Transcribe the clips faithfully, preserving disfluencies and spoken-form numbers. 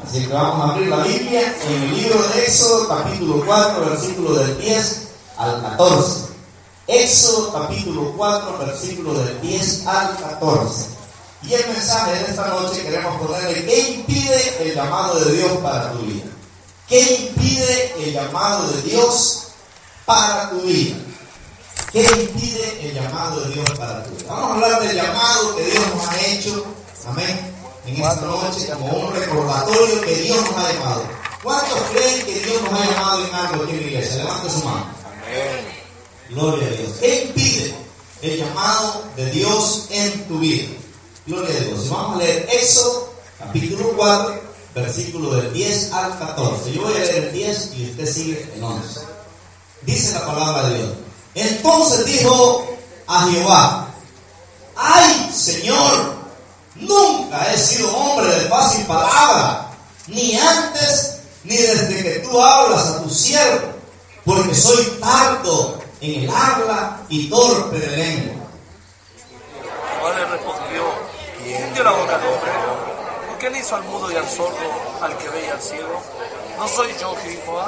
Así que vamos a abrir la Biblia en el libro de Éxodo, capítulo cuatro, versículo del diez al catorce. Éxodo, capítulo cuatro, versículo del diez al catorce. Y el mensaje de esta noche queremos ponerle: ¿qué impide el llamado de Dios para tu vida? ¿Qué impide el llamado de Dios para tu vida? ¿Qué impide el llamado de Dios para tu vida? Vamos a hablar del llamado que Dios nos ha hecho, amén, en esta noche, como un recordatorio que Dios nos ha llamado. ¿Cuántos creen que Dios nos ha llamado en algo aquí en la iglesia? Levante su mano. Amén. Gloria a Dios. ¿Qué impide el llamado de Dios en tu vida? Gloria a Dios. Vamos a leer Éxodo, capítulo cuatro, versículo del diez al catorce. Yo voy a leer el diez y usted sigue el once. Dice la palabra de Dios: entonces dijo a Jehová: ¡ay, Señor! Nunca he sido hombre de fácil palabra, ni antes ni desde que tú hablas a tu siervo, porque soy tardo en el habla y torpe de lengua. Jehová le respondió: ¿quién dio la boca al hombre? ¿Por qué le hizo al mudo y al sordo, al que ve y al ciego? ¿No soy yo Jehová?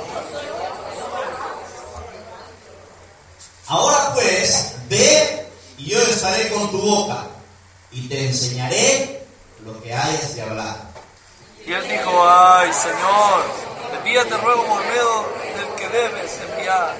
Ahora pues, ve y yo estaré con tu boca, y te enseñaré lo que hayas de hablar. Y él dijo: ay, Señor, envíate ruego por medio del que debes enviar.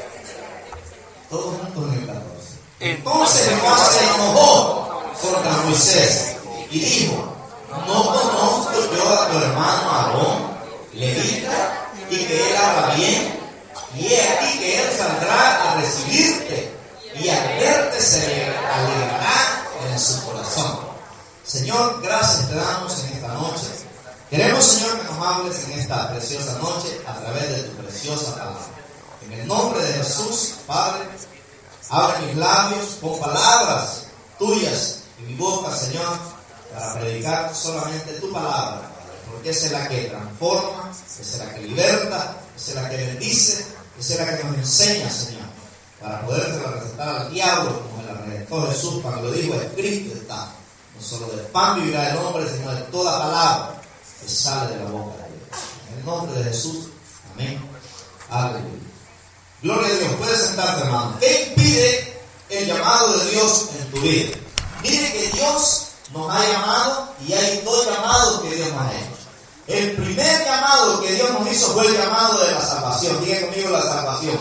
Todos juntos en el catorce. Entonces Jehová se enojó contra Moisés y dijo: ¿no conozco yo a tu hermano Aarón, levita, y que él habla bien? Y he aquí que él saldrá a recibirte, y al verte se alegrará en su corazón. Señor, gracias te damos en esta noche. Queremos, Señor, que nos hables en esta preciosa noche a través de tu preciosa palabra. En el nombre de Jesús, Padre, abre mis labios con palabras tuyas y mi boca, Señor, para predicar solamente tu palabra, porque esa es la que transforma, esa es la que liberta, esa es la que bendice, esa es la que nos enseña, Señor, para poder representar al diablo como el Redentor Jesús cuando lo dijo: escrito está, no solo del pan vivirá el hombre, sino de toda palabra que sale de la boca de Dios. En el nombre de Jesús, amén. Aleluya. Gloria a Dios. Puedes sentarte, hermano. ¿Qué impide el llamado de Dios en tu vida? Mire que Dios nos ha llamado, y hay dos llamados que Dios nos ha hecho. El primer llamado que Dios nos hizo fue el llamado de la salvación. Diga conmigo: la salvación.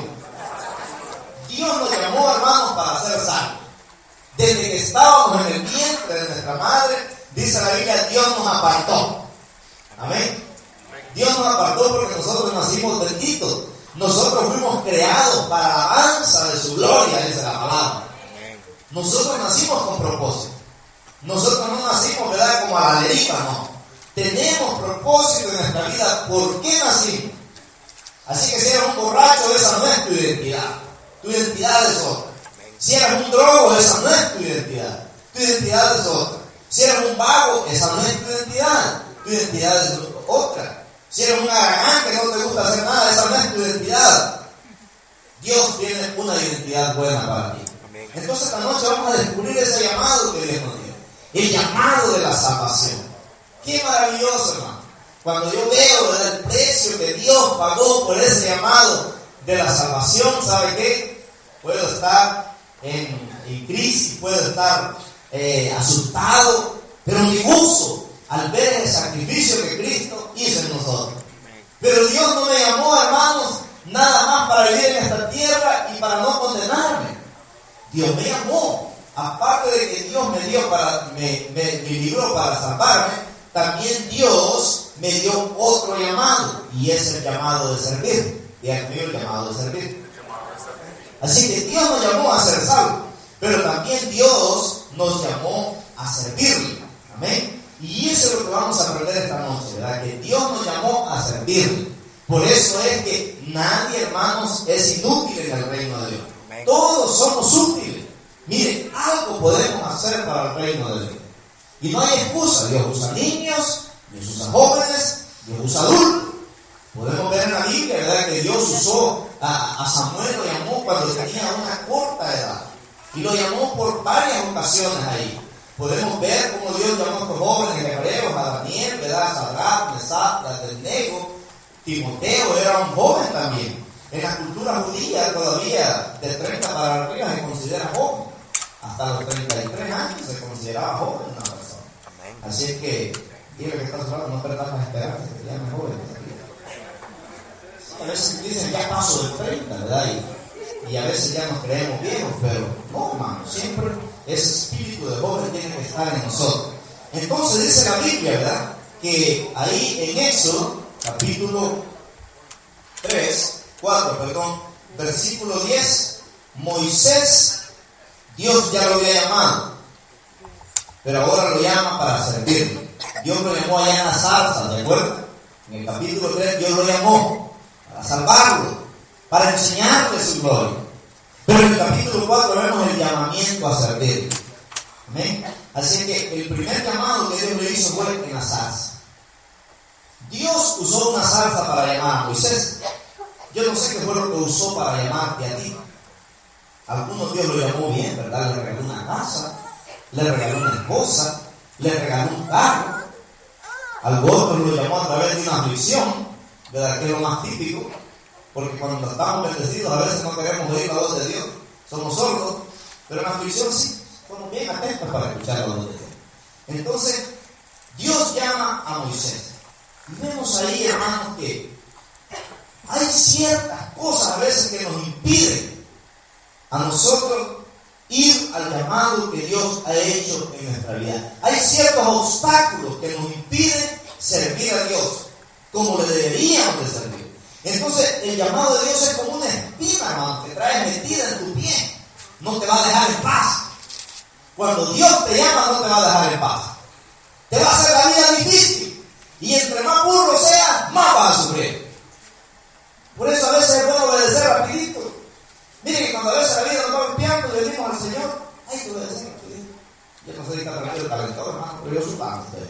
Dios nos llamó, hermanos, para ser salvos. Desde que estábamos en el vientre de nuestra madre, dice la Biblia, Dios nos apartó. Amén. Dios nos apartó porque nosotros nacimos benditos. Nosotros fuimos creados para la alabanza de su gloria, dice la palabra. Nosotros nacimos con propósito. Nosotros no nacimos, ¿verdad?, como a la deriva, no. Tenemos propósito en nuestra vida. ¿Por qué nacimos? Así que si eres un borracho, esa no es tu identidad. Tu identidad es otra. Si eres un drogo, esa no es tu identidad. Tu identidad es otra. Si eres un vago, esa no es tu identidad. Tu identidad es otra. Si eres un aragán que no te gusta hacer nada, esa no es tu identidad. Dios tiene una identidad buena para ti. Entonces esta noche vamos a descubrir ese llamado que Dios nos dio. El llamado de la salvación. Qué maravilloso, hermano. Cuando yo veo el precio que Dios pagó por ese llamado de la salvación, ¿sabe qué? Puedo estar en, en crisis, puedo estar eh, asustado, pero mi gozo al ver el sacrificio que Cristo hizo en nosotros. Pero Dios no me llamó, hermanos, nada más para vivir en esta tierra y para no condenarme. Dios me llamó, aparte de que Dios me dio para, me, me, me libró para salvarme, también Dios me dio otro llamado, y es el llamado de servir. Y aquí el llamado de servir. Así que Dios nos llamó a ser salvos, pero también Dios nos llamó a servirle. Amén. Y eso es lo que vamos a aprender esta noche, ¿verdad? Que Dios nos llamó a servirle. Por eso es que nadie, hermanos, es inútil en el reino de Dios. Todos somos útiles. Miren, algo podemos hacer para el reino de Dios. Y no hay excusa. Dios usa niños, Dios usa jóvenes, Dios usa adultos. Podemos ver en la Biblia, ¿verdad?, que Dios usó a, a Samuel, lo llamó cuando tenía una corta edad. Y lo llamó por varias ocasiones ahí. podemos ver cómo Dios llamó a estos jóvenes hebreos, a Daniel, ¿verdad? A Sadrach, Mesach, Abednego. Timoteo era un joven también. En la cultura judía todavía de treinta para arriba se considera joven. Hasta los treinta y tres años se consideraba joven una persona. Así es que, dile que estás hablando, no perdas las esperanzas, que te llames joven. A veces dicen ya paso de treinta, ¿verdad? Y, y a veces ya nos creemos viejos, pero no, hermano, siempre ese espíritu de joven tiene que estar en nosotros. Entonces dice la Biblia, ¿verdad? Que ahí en Éxodo, capítulo tres, cuatro, perdón, versículo diez, Moisés, Dios ya lo había llamado, pero ahora lo llama para servirle. Dios lo llamó allá en la zarza, ¿de acuerdo? En el capítulo tres Dios lo llamó para salvarlo, para enseñarle su gloria. Pero en el capítulo cuatro vemos el llamamiento a servirle. ¿Amén? Así que el primer llamado que Dios le hizo fue en la zarza. Dios usó una zarza para llamar a Moisés. Yo no sé qué fue lo que usó para llamarte a ti. Algunos Dios lo llamó bien, ¿verdad? Le regaló una casa, le regaló una esposa, le regaló un carro. Algunos lo llamó a través de una aflicción, ¿verdad? Que es lo más típico, porque cuando estamos bendecidos a veces no queremos oír la voz de Dios, somos sordos, pero en la aflicción sí, somos bien atentos para escuchar la voz de Dios. Entonces, Dios llama a Moisés. Y vemos ahí, hermanos, que hay ciertas cosas a veces que nos impiden a nosotros ir al llamado que Dios ha hecho en nuestra vida. Hay ciertos obstáculos que nos impiden servir a Dios como le deberíamos de servir. Entonces, el llamado de Dios es como una espina, hermano, que trae metida en tu pie. No te va a dejar en paz. Cuando Dios te llama, no te va a dejar en paz. Te va a hacer la vida difícil. Y entre más burro sea, más vas a sufrir. Por eso a veces es bueno obedecer rapidito. Miren que cuando a veces la vida nos va golpeando y le decimos al Señor, hay que obedecer rapidito. Yo no sé si está tranquilo el calentador, hermano, pero yo supongo ustedes.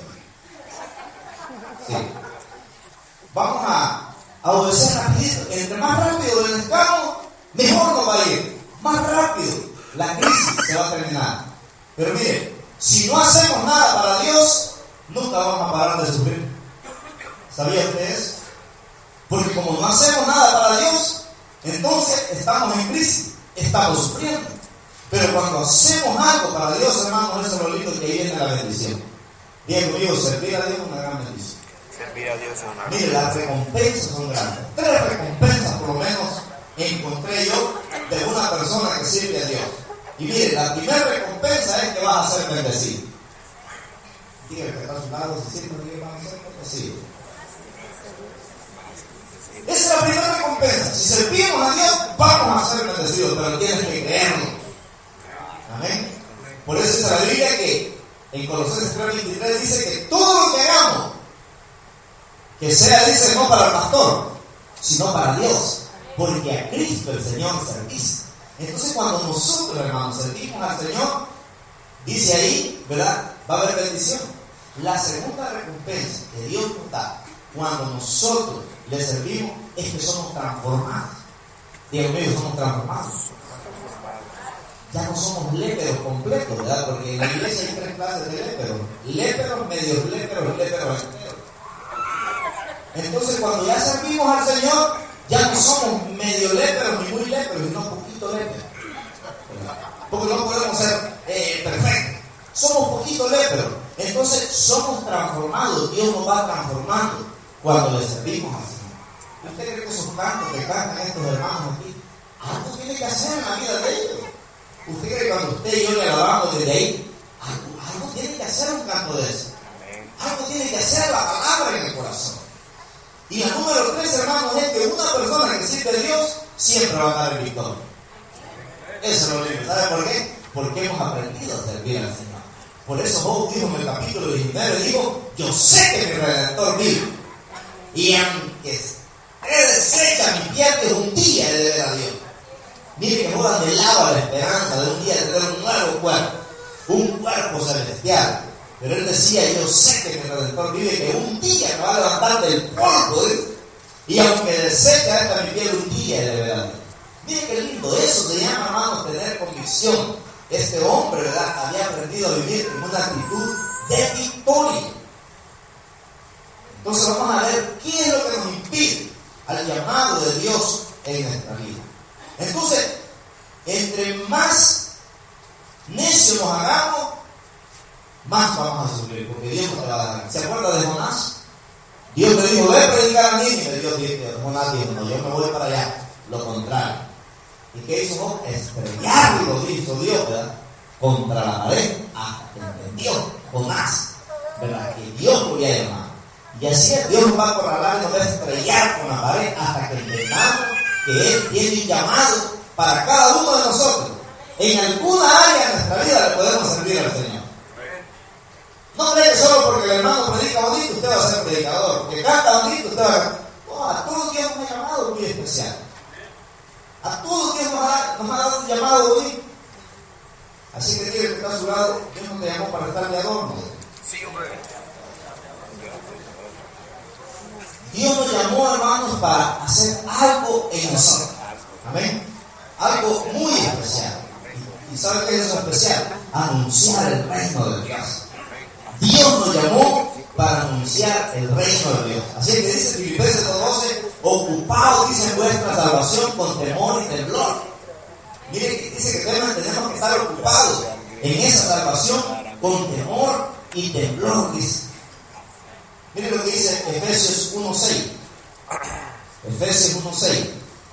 Sí. Vamos a, a obedecer rapidito. Entre más rápido obedezcamos, mejor nos va a ir. Más rápido la crisis se va a terminar. Pero miren, si no hacemos nada para Dios, nunca vamos a parar de sufrir. ¿Sabía usted eso? Porque como no hacemos nada para Dios, entonces estamos en crisis, estamos sufriendo. Pero cuando hacemos algo para Dios, hermanos, eso es lo lindo que viene la bendición. Bien, conmigo, servir a Dios es una gran bendición. Servir a Dios es una gran bendición. Mire, las recompensas son grandes. Tres recompensas, por lo menos, encontré yo de una persona que sirve a Dios. Y mire, la primera recompensa es que vas a ser bendecido. Dígale que está a su lado, si sirve, que vas a ser bendecido. Esa es la primera recompensa. Si servimos a Dios, vamos a ser bendecidos, pero tienes que creerlo. Amén. Por eso es la Biblia que en Colosenses tres veintitrés dice que todo lo que hagamos, que sea, dice, no para el pastor, sino para Dios, porque a Cristo el Señor servimos. Entonces, cuando nosotros, hermanos, servimos al Señor, dice ahí, ¿verdad? Va a haber bendición. La segunda recompensa que Dios nos da cuando nosotros le servimos es que somos transformados. Dios mío, somos transformados. Ya no somos léperos completos, ¿verdad? Porque en la iglesia hay tres clases de léperos: léperos, medios léperos y léperos enteros. Entonces, cuando ya servimos al Señor, ya no somos medio léperos ni muy léperos, sino poquito léperos. Porque no podemos ser eh, perfectos. Somos poquito léperos. Entonces, somos transformados. Dios nos va transformando cuando le servimos al Señor. ¿Usted cree que esos cantos que cantan estos hermanos aquí, algo tiene que hacer en la vida de ellos? ¿Usted cree que cuando usted y yo le alabamos desde ahí, algo, algo tiene que hacer un canto de eso? Algo tiene que hacer la palabra en el corazón. Y la número tres, hermanos, es que una persona que sirve a Dios siempre va a dar el victoria. Eso es lo único. ¿Sabe por qué? Porque hemos aprendido a servir al Señor. Por eso Job dijo en el capítulo diecinueve, dijo, yo sé que mi Redentor vive. Y aunque he deshecha mi piel, un día he de ver a Dios. Mire que Job anhelaba la esperanza de un día tener un nuevo cuerpo, un cuerpo celestial. Pero él decía, yo sé que mi Redentor vive, que un día me va a levantar del polvo, ¿eh? Y aunque desecha esta mi piel, un día he de ver a Dios. Mire qué lindo, eso se llama, hermanos, tener convicción. este hombre, ¿verdad?, había aprendido a vivir en una actitud de victoria. Entonces vamos a ver qué es lo que nos impide al llamado de Dios en nuestra vida. Entonces, entre más necios nos hagamos, más vamos a sufrir, porque Dios nos va a dar. ¿Se acuerda de Jonás? Dios le dijo, ve a predicar a Nínive. Dios dijo, Jonás dijo, no, yo me voy para allá. Lo contrario. ¿Y qué hizo? Estrellarlo, dijo Dios, ¿verdad?, contra la pared, hasta que entendió Jonás, ¿verdad?, que Dios lo había llamado. Y así es, Dios nos va a acorralar y nos va a estrellar con la pared hasta que entendamos que Él tiene un llamado para cada uno de nosotros. En alguna área de nuestra vida le podemos servir al Señor. No cree que solo porque el hermano predica bonito usted va a ser predicador, porque canta bonito usted va a... No, a todos Dios nos ha llamado muy especial. A todos Dios nos ha, nos ha dado un llamado bonito. Así que tiene que estar a su lado. Dios no te llamó para estar de adorno. Sí, hombre. Dios nos llamó, hermanos, para hacer algo en nosotros. Amén. Algo muy especial. ¿Y sabe qué es eso especial? Anunciar el reino de Dios. Dios nos llamó para anunciar el reino de Dios. Así que dice Filipenses dos doce, ocupados, dice, vuestra salvación con temor y temblor. Mire, dice que tenemos que estar ocupados en esa salvación con temor y temblor, dice. Mire lo que dice Efesios uno seis. Efesios uno seis.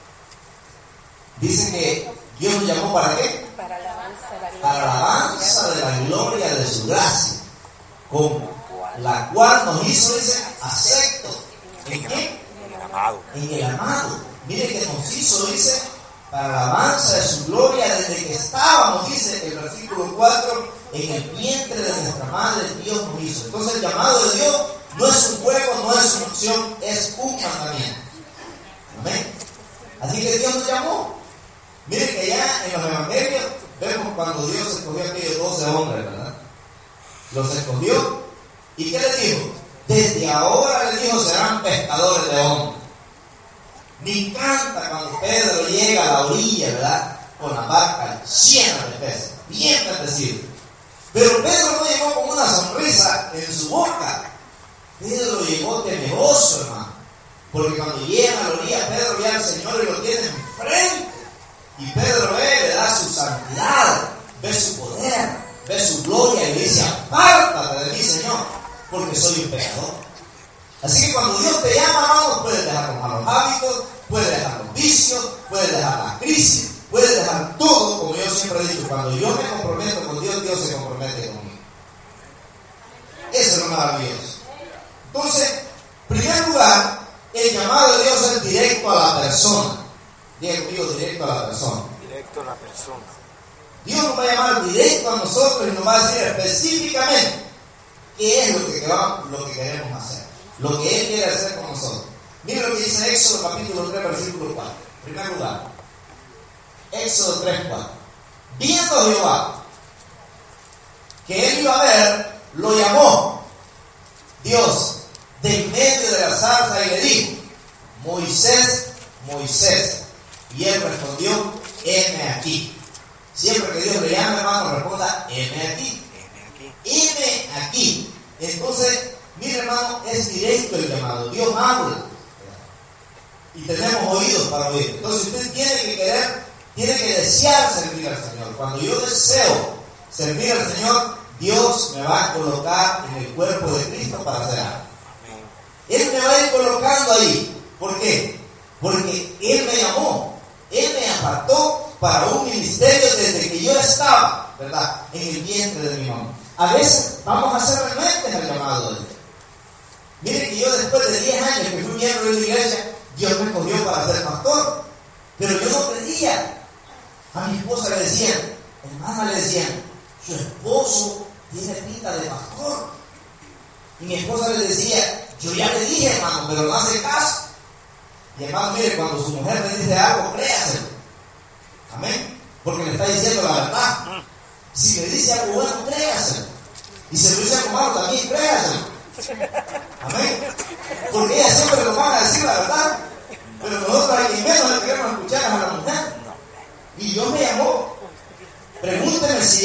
Dice que Dios nos llamó para qué? Para la alabanza, para la alabanza de la gloria de su gracia, con la cual nos hizo, dice, aceptos. ¿En qué? En el amado. En el amado. Mire que nos hizo, dice, para la alabanza de su gloria desde que estábamos, dice el versículo cuatro, en el vientre de nuestra madre Dios nos hizo. Entonces el llamado de Dios no es un juego, no es una opción, es un mandamiento. Amén. Así que Dios nos llamó. Mire que ya en los evangelios vemos cuando Dios escogió a aquellos doce hombres, ¿verdad? Los escogió. ¿Y qué les dijo? Desde ahora les dijo, serán pescadores de hombres. Me encanta cuando Pedro llega a la orilla, ¿verdad?, con la barca llena de peces, bien bendecido. Pero Pedro no llegó con una sonrisa en su boca. Pedro llegó temeroso, hermano. Porque cuando llega a la orilla, Pedro ve al Señor y lo tiene enfrente. Y Pedro ve, le da su santidad, ve su poder, ve su gloria y le dice, apártate de mí, Señor, porque soy un pecador. Así que cuando Dios te llama, hermano, puedes dejar los malos hábitos, puedes dejar los vicios, puedes dejar la crisis, puedes dejar todo, como yo siempre he dicho, cuando yo me comprometo con Dios, Dios se compromete conmigo. Eso es lo maravilloso. Entonces, en primer lugar, el llamado de Dios es directo a la persona. Diga conmigo, directo a la persona. Directo a la persona. Dios nos va a llamar directo a nosotros y nos va a decir específicamente qué es lo que, lo que queremos hacer, lo que Él quiere hacer con nosotros. Mire lo que dice Éxodo capítulo tres, versículo cuatro. En primer lugar, Éxodo tres, cuatro. Viendo Jehová que Él iba a ver, lo llamó Dios de en medio de la zarza y le dijo, Moisés, Moisés. Y él respondió, heme aquí. Siempre que Dios le llame, hermano, responda, heme aquí. Heme aquí. Entonces, mire, hermano, es directo el llamado. Dios habla. Y tenemos oídos para oír. Entonces, usted tiene que querer, tiene que desear servir al Señor. Cuando yo deseo servir al Señor, Dios me va a colocar en el cuerpo de Cristo para hacer algo. Él me va a ir colocando ahí. ¿Por qué? Porque Él me llamó. Él me apartó para un ministerio desde que yo estaba, ¿verdad?, en el vientre de mi mamá. A veces vamos a ser renuentes al llamado de Dios. Mire que yo después de diez años que fui miembro de la iglesia, Dios me escogió para ser pastor. Pero yo no creía. A mi esposa le decían, hermana le decían, su esposo tiene pinta de pastor. Y mi esposa le decía, yo ya le dije, hermano, pero no hace caso. Y hermano, mire, cuando su mujer le dice algo, créaselo. Amén. Porque le está diciendo la verdad. Si le dice algo bueno, créaselo. Y si le dice algo malo, también créaselo. Amén. Porque ella siempre nos van a decir la verdad. Pero nosotros a quien menos le queremos escuchar a la mujer. Y Dios me llamó. Pregúnteme si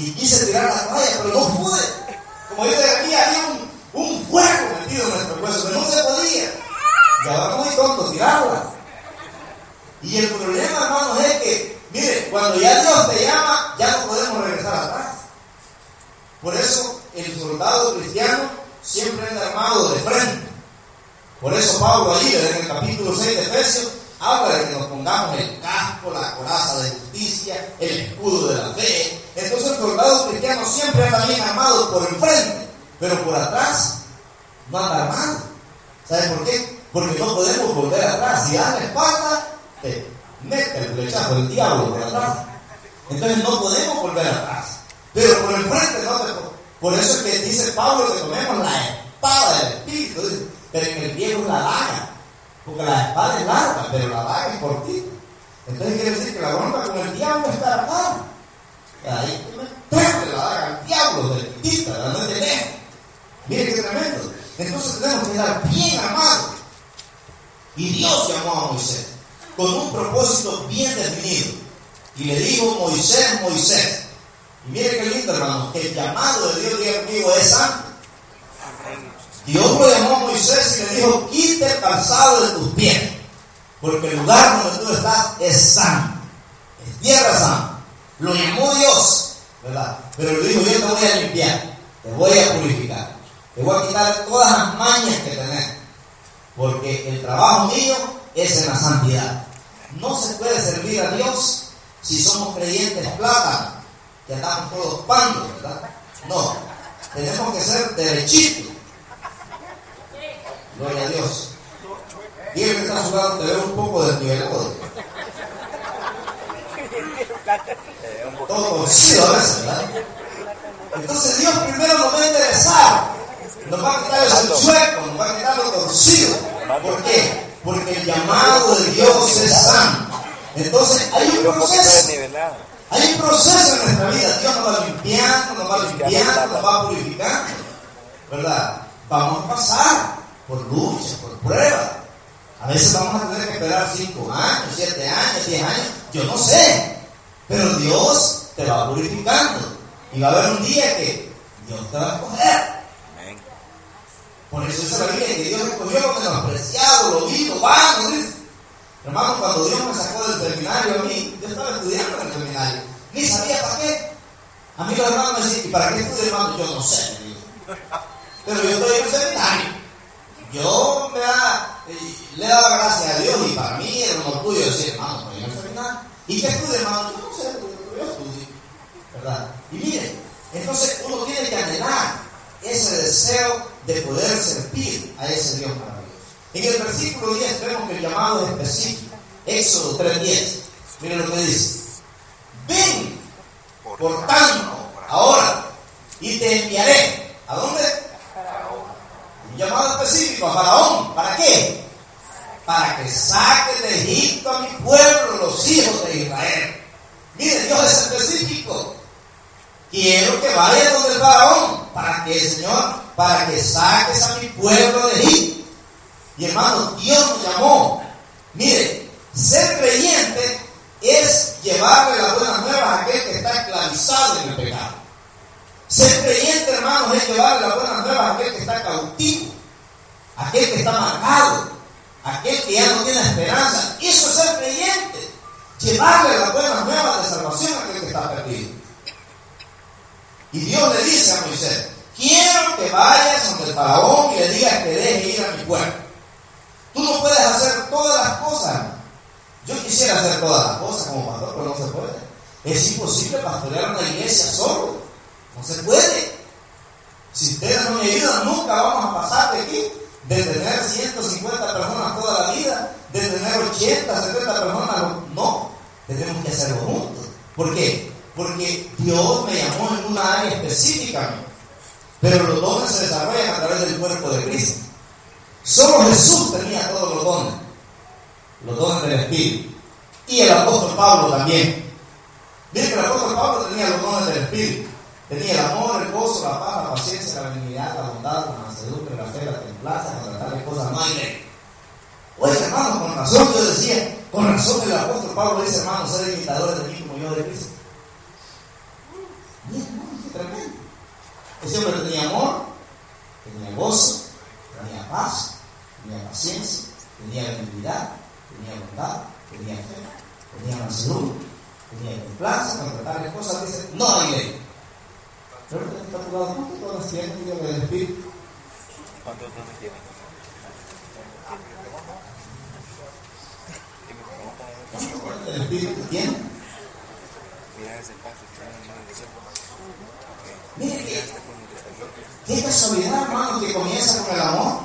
y quise tirar la toalla, pero no pude. Como yo te decía, había un, un fuego metido en nuestro hueso, que no se podía. Y ahora muy tonto tirarla. Y el problema, hermanos, es que, mire, cuando ya Dios te llama, ya no podemos regresar atrás. Por eso el soldado cristiano siempre anda armado de frente. Por eso Pablo allí, en el capítulo seis de Efesios, habla de que nos pongamos el casco, la coraza de justicia, el escudo de la fe. Entonces el soldado cristiano siempre anda bien armado por el frente, pero por atrás no anda armado. ¿Sabe por qué? Porque no podemos volver atrás. Si das la espalda, te mete el flechazo del diablo por atrás. Entonces no podemos volver atrás. Pero por el frente no te... Por eso es que dice Pablo que tomemos la espada del Espíritu. Dice, pero en el viejo es la daga. Porque la espada es larga, pero la daga es cortita. Entonces quiere decir que la bronca con el diablo está armada. Ahí meterle la daga al diablo de quitita, la no es de lejos. Mire qué tremendo. Entonces tenemos que estar bien armados. Y Dios llamó a Moisés con un propósito bien definido. Y le dijo: Moisés, Moisés. Y mire qué lindo, hermano, que el llamado de Dios, diga conmigo, es santo. Dios lo llamó a Moisés y le dijo: quita el calzado de tus pies, porque el lugar donde tú estás es santo, es tierra santa. Lo llamó Dios, ¿verdad? Pero le dijo: yo te voy a limpiar, te voy a purificar, te voy a quitar todas las mañas que tenés, porque el trabajo mío es en la santidad. No se puede servir a Dios si somos creyentes plata, que andamos todos pandos, ¿verdad? No, tenemos que ser derechitos. Gloria a Dios. Dile que está jugando, te veo un poco desnivelado. Todo torcido a veces, ¿verdad? Entonces Dios primero nos va a interesar, nos va a quitar el chueco, nos va a quitar lo torcido. ¿Por qué? Porque el llamado de Dios es santo. Entonces hay un proceso. Hay un proceso en nuestra vida. Dios nos va limpiando, nos va limpiando, nos va purificando, ¿verdad? Vamos a pasar por luchas, por pruebas. A veces vamos a tener que esperar cinco años, siete años, diez años, yo no sé. Pero Dios te va purificando. Y va a haber un día que Dios te va a escoger. Por eso dice la Biblia que Dios escogió lo menospreciado, lo vil, lo vano, dice. Hermano, cuando Dios me sacó del seminario a mí, yo estaba estudiando en el seminario. Ni sabía para qué. A mí los hermanos me decían: ¿y para qué estudio, hermano? Yo no sé. Pero yo estoy en el seminario. Yo me da, eh, le he dado gracias a Dios, y para mí era un orgullo decir: hermano, estoy en el seminario. ¿Y qué estudio, hermano? Yo no sé, pero yo estudio. ¿Verdad? Y miren, entonces uno tiene que anhelar ese deseo de poder servir a ese Dios maravilloso. En el versículo diez vemos que el llamado es específico. Éxodo tres diez. Miren lo que dice: ven, por tanto, ahora, y te enviaré. ¿A dónde? Un llamado específico a Faraón. ¿Para qué? Para que saques de Egipto a mi pueblo, los hijos de Israel. Mire, Dios es específico. Quiero que vayas donde el Faraón. ¿Para qué, Señor? Para que saques a mi pueblo de Egipto. Y hermano, Dios nos llamó. Mire, ser creyente es llevarle las buenas nuevas a aquel que está esclavizado en el pecado. Ser creyente, hermanos, es llevarle las buenas nuevas a aquel que está cautivo, aquel que está marcado, aquel que ya no tiene esperanza. Eso es ser creyente. Llevarle las buenas nuevas de salvación a aquel que está perdido. Y Dios le dice a Moisés: quiero que vayas donde el Faraón y le digas que deje ir a mi pueblo. Tú no puedes hacer todas las cosas. Yo quisiera hacer todas las cosas como pastor, pero no se puede. Es imposible pastorear una iglesia solo. No se puede. Si ustedes no me ayudan, nunca vamos a pasar de aquí, de tener ciento cincuenta personas toda la vida, de tener ochenta, setenta personas. No, tenemos que hacerlo juntos. ¿Por qué? Porque Dios me llamó en una área específica, pero los dones se desarrollan a través del cuerpo de Cristo. Solo Jesús tenía todos los dones, los dones del Espíritu. Y el apóstol Pablo también. Miren que el apóstol Pablo tenía los dones del Espíritu. Tenía el amor, el gozo, la paz, la paciencia, la benignidad, la bondad, la mansedumbre, la fe, la templanza. Contra tales cosas no hay ley. Oye, hermano, con razón yo decía, con razón el apóstol Pablo dice: hermano, sed imitadores de mí como yo de Cristo. Bien, Ese hombre tenía amor, tenía gozo, tenía paz, tenía paciencia, tenía benignidad, tenía bondad, tenía fe, tenía mansedumbre, tenía templanza, contra tales cosas dice, no hay ley. Pero usted está jugando, ¿cuántos dones tiene Dios del Espíritu? ¿Cuántos dones tiene? ¿Cuántos del Espíritu tiene? Mira ese paso que tiene en el desierto. Mire que, qué casualidad, hermano, que comienza con el amor.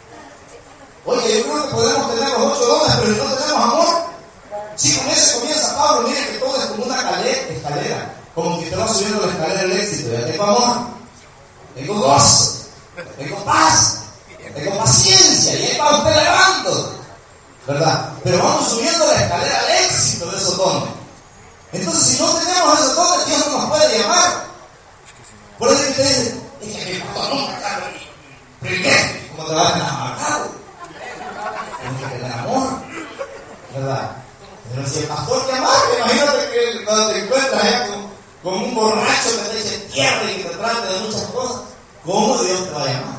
Oye, yo creo que podemos tener los ocho dones, pero si no tenemos amor, si con ese comienza Pablo, mire que todo es como una escalera, escalera como que te va subiendo la escalera del éxito. Ya tengo amor, tengo gozo, tengo paz, tengo paciencia, y ahí va usted elevando, ¿verdad? Pero vamos subiendo la escalera al éxito de esos dones. Entonces, si no tenemos esos dones, Dios no nos puede llamar. Por eso que usted dice, es que mi pastor nunca está primero, como te va a tener amargado. Tienes que tener amor, ¿verdad? Pero si el pastor te amarga, imagínate que cuando te encuentras allá con, con un borracho que te eche tierra y que te trate de muchas cosas, ¿cómo Dios te va a llamar?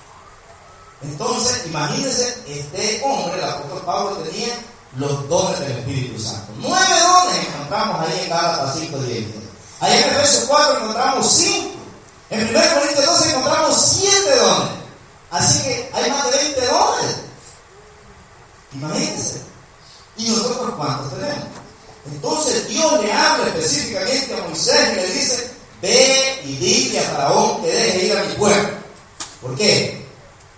Entonces, imagínense, este hombre, el apóstol Pablo, tenía los dones del Espíritu Santo. Nueve dones encontramos ahí en Gálatas cinco diez. Allá en Efesios cuatro encontramos cinco. En primero Corintios doce encontramos siete dones. Así que hay más de veinte dones. Imagínense. ¿Y nosotros cuántos tenemos? Entonces Dios le habla específicamente a Moisés y le dice, ve y dile a Faraón que deje ir a mi pueblo. ¿Por qué?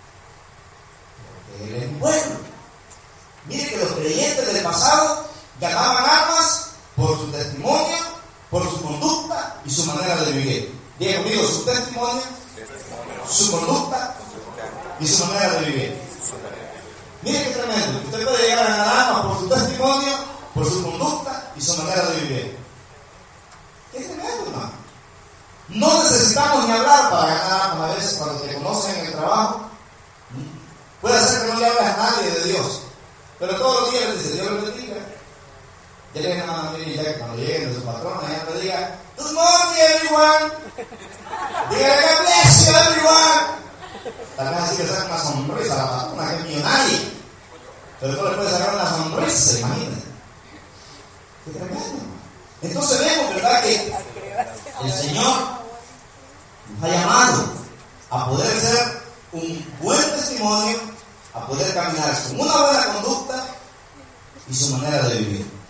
Porque él es mi pueblo. Mire que los creyentes del pasado ganaban armas por su testimonio, por su conducta y su manera de vivir. Diga conmigo, su testimonio, su conducta y su manera de vivir. Mire qué tremendo. Usted puede llegar a ganar armas por su testimonio, por su conducta y su manera de vivir. Qué tremendo, hermano. No necesitamos ni hablar para ganar armas. A veces cuando te conocen en el trabajo, puede ser que no le hables a nadie de Dios, pero todos los días le dice, Dios le bendiga. Ya le dejan a mí ya que cuando lleguen de su patrona, ya le diga, good morning everyone. Dígale, God bless you everyone. Tal vez así le saca una sonrisa a la patrona, que es millonaria. Pero tú le puedes sacar una sonrisa, imagínate. Qué tremendo. Entonces vemos, ¿verdad?, que el Señor nos ha llamado a poder ser un buen testimonio, a poder caminar con una buena conducta y su manera de vivir.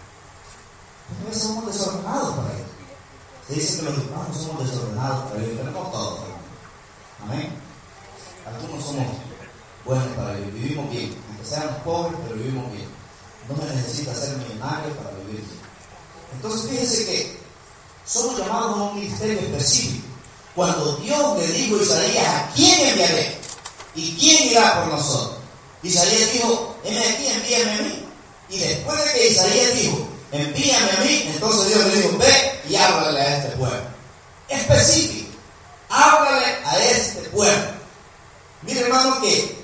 A veces somos desordenados para ello. Se dice que los hispanos somos desordenados para ello, pero no todos. Amén. Algunos somos buenos para vivir, vivimos bien, aunque seamos pobres, pero vivimos bien. No me necesita ser millonario para vivir bien. Entonces fíjense que somos llamados a un ministerio específico. Cuando Dios le dijo a Isaías, ¿a quién enviaré? ¿Y quién irá por nosotros? Isaías dijo, heme aquí, envíame a mí. Y después de que Isaías dijo, envíame a mí, entonces Dios le dijo, ve y háblale a este pueblo. Específico, háblale a este pueblo. Mire, hermano, que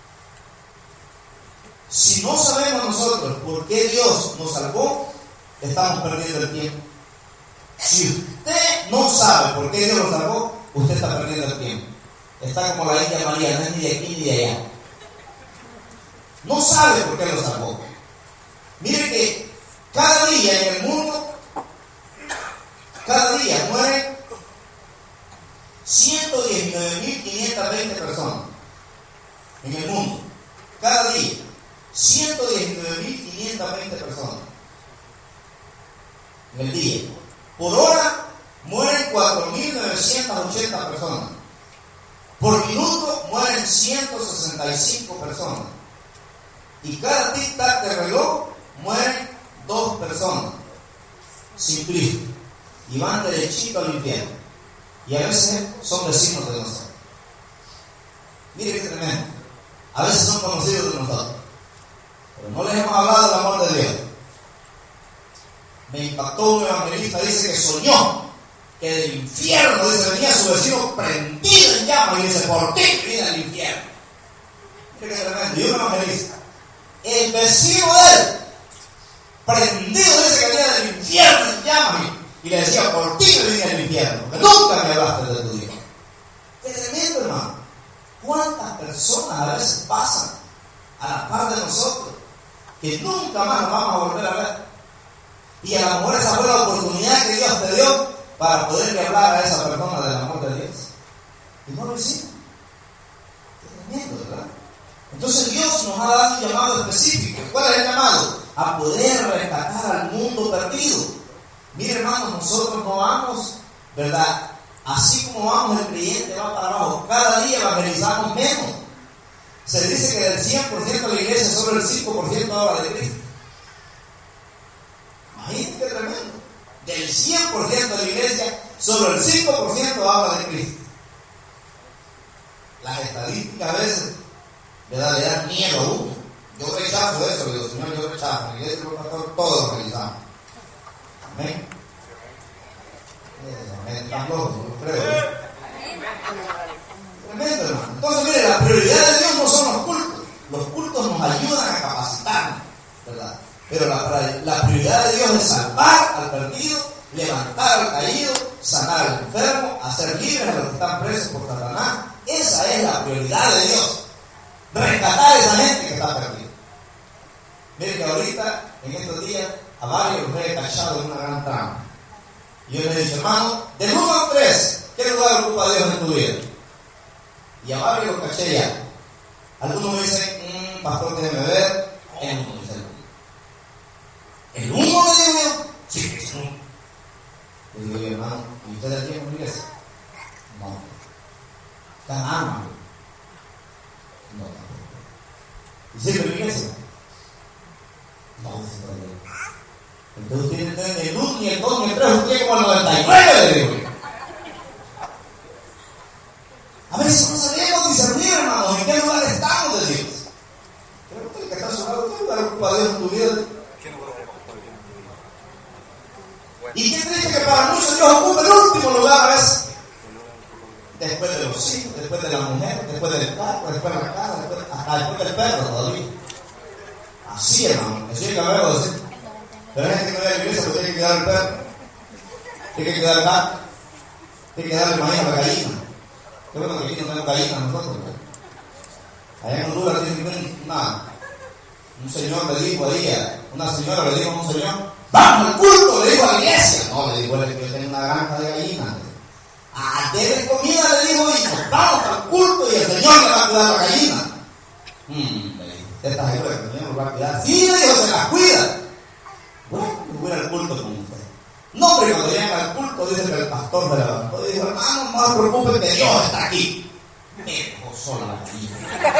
si no sabemos nosotros por qué Dios nos salvó, estamos perdiendo el tiempo. Si usted no sabe por qué Dios nos salvó, usted está perdiendo el tiempo. Está como la India María, no es ni de aquí ni de allá. No sabe por qué lo salvó. Mire que cada día en el mundo, cada día mueren ciento diecinueve mil quinientas veinte personas en el mundo. Cada día, ciento diecinueve mil quinientas veinte personas en el día. Por hora mueren cuatro mil novecientas ochenta personas. Por minuto mueren ciento sesenta y cinco personas. Y cada tic-tac de reloj mueren dos personas sin Cristo y van derechito al infierno. Y a veces son vecinos de nosotros. Mire qué tremendo. A veces son conocidos de nosotros, pero no les hemos hablado del amor de Dios. Me impactó un evangelista, dice que soñó que del infierno, dice, venía su vecino prendido en llamas y dice, ¿por qué viene al infierno? Mire qué tremendo. Y un evangelista, el vecino de él, prendido, dice que venía del infierno en llamas y le decía, por ti me vine al infierno, porque nunca me hablaste de tu Dios. ¿Cuántas personas a veces pasan a la par de nosotros que nunca más nos vamos a volver a ver? Y a lo mejor esa fue la oportunidad que Dios te dio para poderle hablar a esa persona del amor de Dios. Y no lo hicimos. Qué tremendo, ¿verdad? Entonces Dios nos ha dado un llamado específico. ¿Cuál es el llamado? A poder rescatar al mundo perdido. Mire, hermanos, nosotros no vamos, ¿verdad? Así como vamos, el creyente va para abajo. Cada día evangelizamos menos. Se dice que del cien por ciento de la iglesia solo el cinco por ciento habla de Cristo. Imagínate qué tremendo. Del cien por ciento de la iglesia solo el cinco por ciento habla de Cristo. Las estadísticas a veces, ¿verdad?, le dan miedo a uno. Yo rechazo eso, le digo, Señor, yo rechazo. En la iglesia de los pastores todos lo realizamos. Amén. Están locos, no creo. ¿eh? Tremendo, hermano. Entonces, mire, la prioridad de Dios no son los cultos. Los cultos nos ayudan a capacitarnos, ¿verdad? Pero la, la prioridad de Dios es salvar al perdido, levantar al caído, sanar al enfermo, hacer libres a los que están presos por Satanás. Esa es la prioridad de Dios. Rescatar a esa gente que está perdida. Mire que ahorita, en estos días, a varios los he cachado en una gran trampa. Y yo les he dicho, hermano, del uno al tres, ¿qué lugar ocupa Dios en tu vida? Y a varios los caché ya. Algunos me dicen, mmm, pastor, déjeme ver. El uno dice el uno. ¿El uno me digo yo? Sí, es uno. Le digo yo, hermano, ¿y ustedes aquí en la iglesia? No. ¿Están armados? No, tampoco. ¿Y siempre en la iglesia? No, dice todavía. Entonces tiene que tener el uno, ni el dos, ni el tres, usted tiene como el noventa y nueve, le digo. A veces no sabemos discernir, hermanos, en qué lugar estamos de Dios. Pregúntale que está a su lado, ¿qué lugar ocupa Dios en tu vida? Y qué triste que para muchos Dios ocupa el último lugar a veces. Después de los hijos, después de la mujer, después del carro, después de la casa, después, hasta después del perro todavía. Así, hermano, eso hay que verlo decir. Pero hay gente que no va a la iglesia porque tiene que cuidar el perro, tiene que cuidar el gato, tiene que darle maíz a la gallina. Qué bueno que aquí no tenemos gallinas nosotros, ¿no? Allá en Honduras tiene una, un señor le dijo ahí, a una señora le dijo a un señor, ¡vamos al culto! Le dijo a la iglesia. No, le dijo, es que yo tengo una granja de gallinas. Ah, denle comida, le dijo, y nos vamos al culto y el Señor le va a cuidar la gallina. Hmm, le dijo, esta segura que el Señor nos va a cuidar. Sí, le dijo, se las cuida. Bueno, voy al culto con usted. No, pero cuando llegan al culto, dice que el pastor se levantó y dijo, hermano, no se preocupen que Dios está aquí. Me dejó sola la gallina.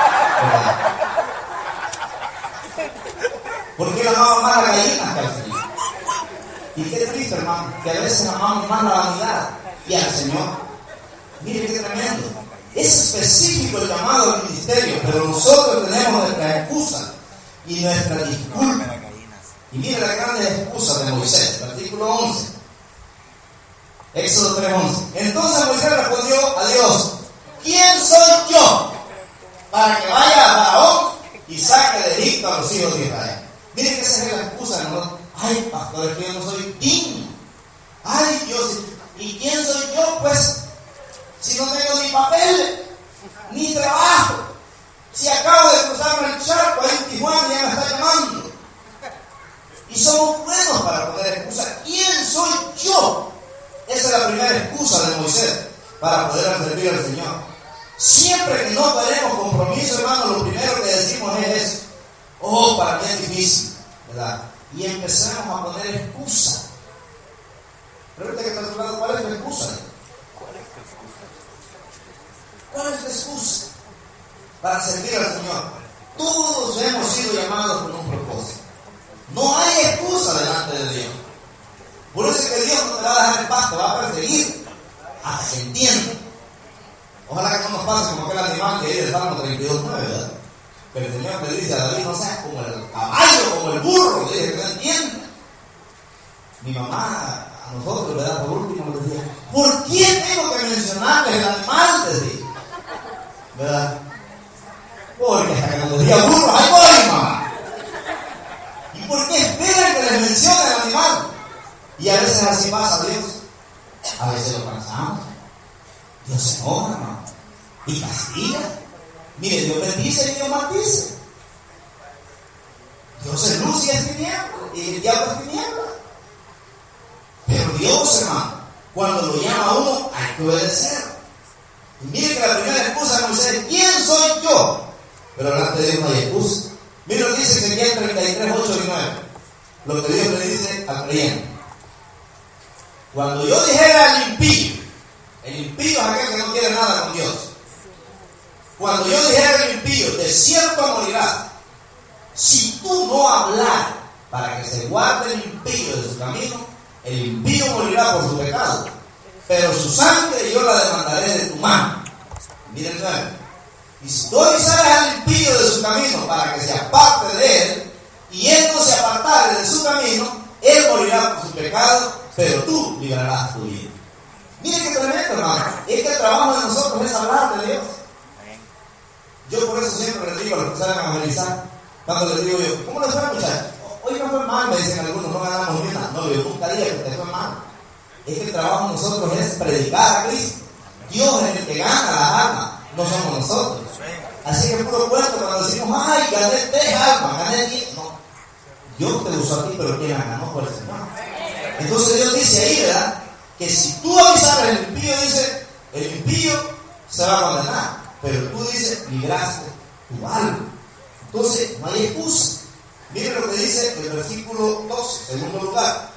¿Por qué amamos más a la gallina que al Señor? Y qué triste, hermano, que a veces amamos más la vanidad y al Señor. Mire qué tremendo. Es específico el llamado al ministerio, pero nosotros tenemos nuestra excusa y nuestra disculpa. Y mire la grande excusa de Moisés, versículo once. Éxodo tres once. Entonces Moisés respondió a Dios, ¿quién soy yo para que vaya a Faraón y saque de Egipto a los hijos de Israel? Mire que esa es la excusa de nosotros. Ay, pastor, es que yo no soy digno. Ay, Dios, ¿y quién soy yo? Pues, si no tengo ni papel, ni trabajo. Si acabo de cruzarme el charco ahí en Tijuana, ya me está llamando. Y somos buenos para poner excusa. ¿Quién soy yo? Esa es la primera excusa de Moisés para poder servir al Señor. Siempre que no tenemos compromiso, hermano, lo primero que decimos es eso. Oh, para mí es difícil, ¿verdad? Y empezamos a poner excusa. Pregúntale que está a su lado, ¿cuál es tu excusa? ¿Cuál es tu excusa para servir al Señor? Todos hemos sido llamados con un propósito. No hay excusa delante de Dios. Por eso es que Dios no te va a dejar en paz, te va a perseguir hasta que entienda. Ojalá que no nos pase como aquel animal que dice el Salmo treinta y dos nueve, ¿verdad? Pero el Señor le dice a David, no seas como el caballo, como el burro, le dice que no entienda. Mi mamá a nosotros, ¿verdad? Por último nos decía, ¿por qué tengo que mencionarles el animal? Decía, ¿verdad? Porque hasta que nos decía burro, ¡ahí voy, mamá! ¿Y por qué esperan que les mencione el animal? Y a veces así pasa Dios. A veces lo cansamos. Dios se enoja, hermano. y castiga. Mire, Dios bendice y Dios maldice. Dios es luz y es tiniebla, y el diablo es tiniebla. Pero Dios, hermano, cuando lo llama a uno, hay que obedecer. Y mire que la primera excusa de Moisés, ¿quién soy yo? Pero delante de Dios no hay excusa. Mire lo que dice Ezequiel treinta y tres, ocho y nueve. Lo que Dios le dice al creyente. Cuando yo dijera al impío, el impío es aquel que no quiere nada con Dios. Cuando yo dijera al impío, de cierto morirás, si tú no hablas para que se guarde el impío de su camino, el impío morirá por su pecado, pero su sangre yo la demandaré de tu mano. Miren, nueve. Y si tú avisaras al impío de su camino para que se aparte de él, y él no se apartare de su camino, él morirá por su pecado, pero tú librarás tu vida. Miren qué tremendo, hermano. Es que el trabajo de nosotros es hablar de Dios. Yo por eso siempre les digo a los que salen a evangelizar, cuando les digo yo, ¿cómo les fue, muchachos? Hoy me fue mal, me dicen algunos, no ganamos ni una. No, yo nunca dije que te fue mal. Es que el trabajo de nosotros es predicar a Cristo. Dios es el que gana las almas, no somos nosotros. Así que puro cuento cuando decimos, ay, gané tres almas, gané diez. No, Dios te usó a ti, pero quien la ganó fue el Señor. Entonces Dios dice ahí, ¿verdad? Que si tú avisaras el impío, dice, el impío se va a condenar, pero tú dices, libraste tu alma. Entonces no hay excusa. Miren lo que dice el versículo doce, segundo lugar.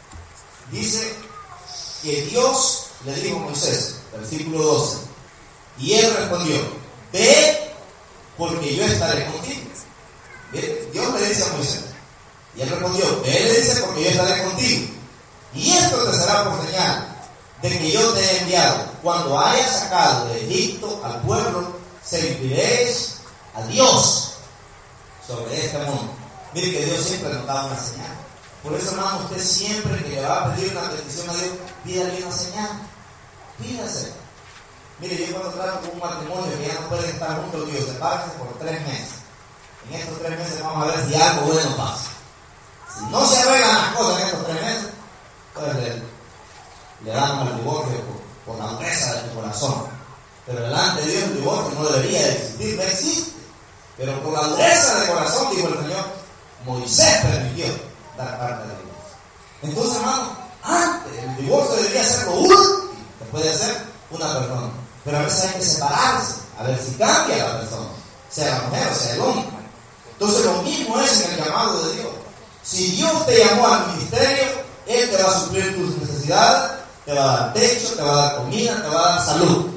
Dice que Dios le dijo a Moisés, versículo doce, y él respondió, ve porque yo estaré contigo. Bien, Dios le dice a Moisés, y él respondió, ve, le dice, porque yo estaré contigo. Y esto te será por señal de que yo te he enviado. Cuando hayas sacado de Egipto al pueblo, serviréis a Dios sobre este mundo. Mire que Dios siempre nos da una señal. Por eso, hermano, usted siempre que le va a pedir una petición a Dios, pídale una señal. Pídase. Mire, yo cuando trato con un matrimonio que ya no pueden estar juntos, Dios, sepárense por tres meses. En estos tres meses vamos a ver si algo bueno pasa. Si no se arreglan las cosas en estos tres meses, pues le, le damos el divorcio por, por la dureza de tu corazón. Pero delante de Dios el divorcio no debería de existir, no existe. Pero por la dureza de corazón, dijo el Señor, Moisés permitió dar parte de Dios. Entonces, hermano, antes el divorcio debería ser lo último que puede hacer una persona. Pero a veces hay que separarse, a ver si cambia la persona, sea la mujer o sea el hombre. Entonces lo mismo es en el llamado de Dios. Si Dios te llamó al ministerio, Él te va a suplir tus necesidades, te va a dar techo, te va a dar comida, te va a dar salud.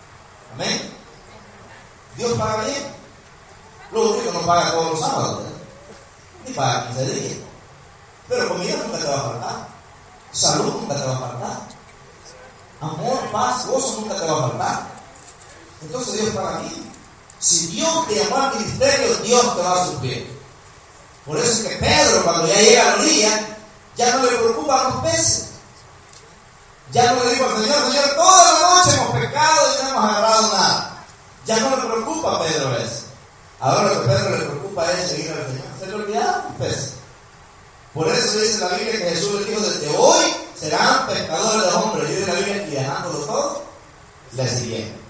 Amén. Dios paga bien. Lo único que no paga todos los sábados, ¿verdad? Ni paga quince días. Pero comida nunca te va a faltar. Salud nunca te va a faltar. Amor, paz, gozo nunca te va a faltar. Entonces Dios paga bien. Si Dios te llamó al ministerio, Dios te va a suplir. Por eso es que Pedro, cuando ya llega a la orilla, ya no le preocupan los peces. Ya no le digo al Señor, Señor, toda la noche hemos pecado y no hemos agarrado nada. Ya no le preocupa a Pedro eso. Ahora lo que a Pedro le preocupa es seguir al Señor. Se le olvidaron los peces. Por eso dice la Biblia que Jesús les dijo, desde hoy serán pescadores de hombres. Y dice la Biblia, y dejándolo todo, le siguieron.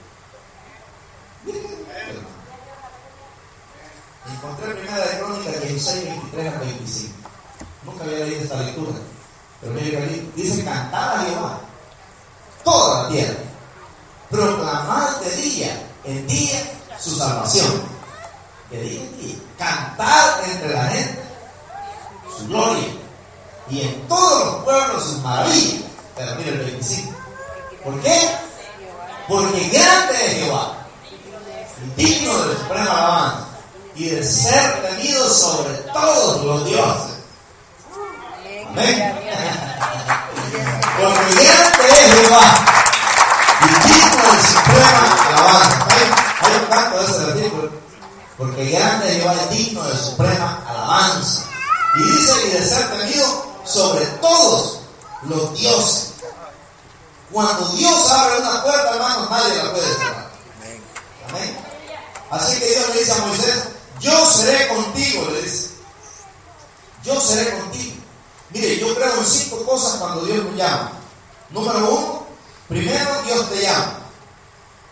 Encontré primera de Crónicas dieciséis, veintitrés al veinticinco. Nunca había leído esta lectura. Pero mire que dice, cantar a Jehová toda la tierra, proclamar de día en día su salvación. De día en día, cantar entre la gente su gloria, y en todos los pueblos sus maravillas. Pero mire el veinticinco. ¿Por qué? Porque grande es Jehová, y digno de suprema alabanza, y de ser temido sobre todos los dioses. Amén. Porque grande es Jehová, y digno de suprema alabanza. Hay, hay un canto de ese versículo. Porque grande es Jehová, y digno de suprema alabanza. Y dice, y de ser temido sobre todos los dioses. Cuando Dios abre una puerta, hermanos, nadie la puede cerrar. Amén. Así que Dios le dice a Moisés, yo seré contigo, le dice. Yo seré contigo. Mire, yo creo en cinco cosas cuando Dios nos llama. Número uno, primero Dios te llama.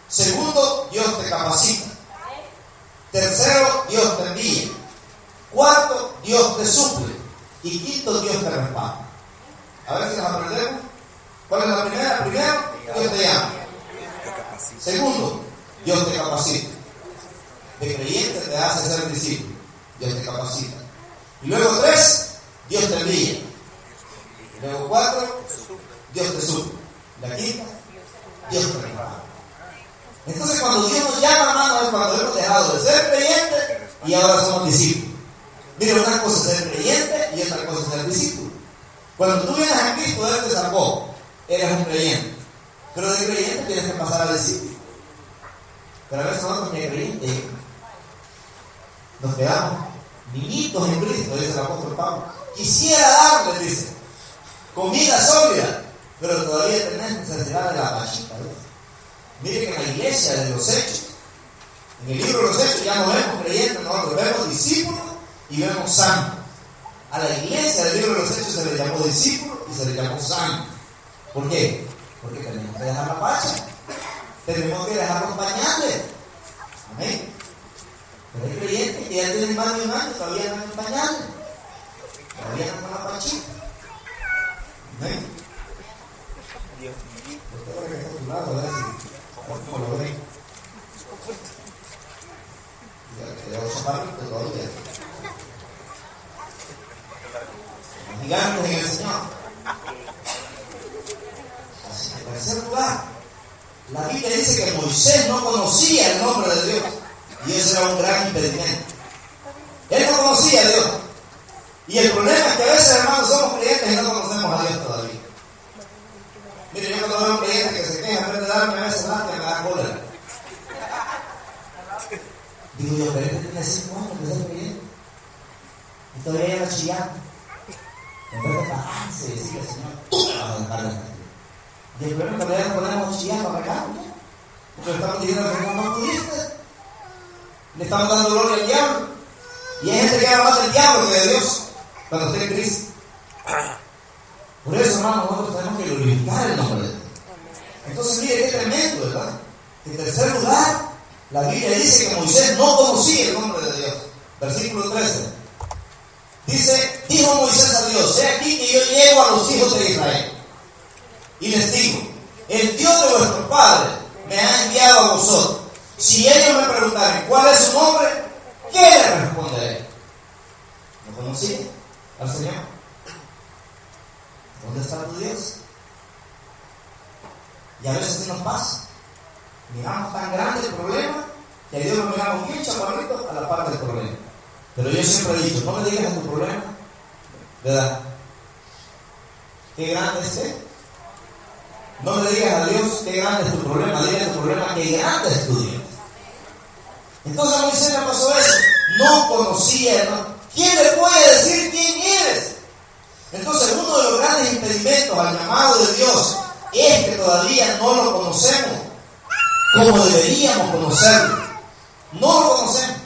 Segundo, Dios te capacita. Tercero, Dios te envía. Cuarto, Dios te suple. Y quinto, Dios te respalda. A ver si nos aprendemos. ¿Cuál es la primera? Primero, Dios te llama. Segundo, Dios te capacita. De creyente te hace ser discípulo. Dios te capacita. Y luego tres, Dios te envía. Y luego cuatro, Dios te suple. La quinta, Dios te respalda. Entonces cuando Dios nos llama, hermano, es cuando hemos dejado de ser creyentes y ahora somos discípulos. Mira, una cosa es ser creyente y otra cosa es ser discípulo. Cuando tú vienes a Cristo, Él te salvó. Eres un creyente. Pero de creyente tienes que pasar a discípulo. Pero a veces nosotros ni creyentes nos quedamos niñitos en Cristo, dice el apóstol Pablo. Quisiera darle, dice, comida sólida, pero todavía tenés necesidad de la pachita. Mire que en la iglesia de los Hechos, en el libro de los Hechos, ya no vemos creyentes, nosotros vemos discípulos y vemos santos. A la iglesia del libro de los Hechos se le llamó discípulo y se le llamó santo. ¿Por qué? Porque tenemos que dejar la pacha. Tenemos que dejar los pañales. Amén. Pero hay creyentes que ya tienen más de un año, todavía no hay pañales. Todavía no con la pachita. Amén. Usted que está a tu lado, a ver si ¿cómo lo ven? Ya lo chaparrito todavía. Los gigantes en el Señor. Así, en tercer lugar, la Biblia dice que Moisés no conocía el nombre de Dios. Y eso era un gran impedimento. Él no conocía a Dios. Y el problema es que a veces, hermanos, somos creyentes y no conocemos a Dios todavía. Mire, yo cuando veo a un creyente que se queja, en vez de darme a veces lástima, me da cólera. Digo yo, pero este tiene cinco años que es creyente. Y todavía ya va chillando. En vez de pararse y decirle al Señor, tú me vas a dejar de estar. Y el problema es que todavía no podemos chillar para acá. Porque estamos diciendo que no pudiste. Le estamos dando gloria al diablo. Y hay gente que habla más del diablo que de Dios cuando esté en Cristo. Por eso, hermano, nosotros tenemos que glorificar el nombre de Dios. Entonces, mire qué tremendo, ¿verdad? En tercer lugar, la Biblia dice que Moisés no conocía el nombre de Dios. Versículo trece. Dice, dijo Moisés a Dios, he aquí que yo llego a los hijos de Israel. Y les digo, el Dios de vuestros padres me ha enviado a vosotros. Si ellos me preguntaren cuál es su nombre, ¿qué les responderé? ¿No conocía al Señor? ¿Dónde está tu Dios? Y a veces sí nos pasa. Miramos tan grande el problema que a Dios lo miramos bien chaparrito a la parte del problema. Pero yo siempre he dicho, no me digas tu problema, ¿verdad? ¿Qué grande es Él? No le digas a Dios qué grande es tu problema, dile a tu problema qué grande es tu Dios. Entonces a Moisés le pasó eso, no conocía, ¿no? ¿Quién le puede decir quién eres? Entonces uno de los grandes impedimentos al llamado de Dios es que todavía no lo conocemos como deberíamos conocerlo. No lo conocemos.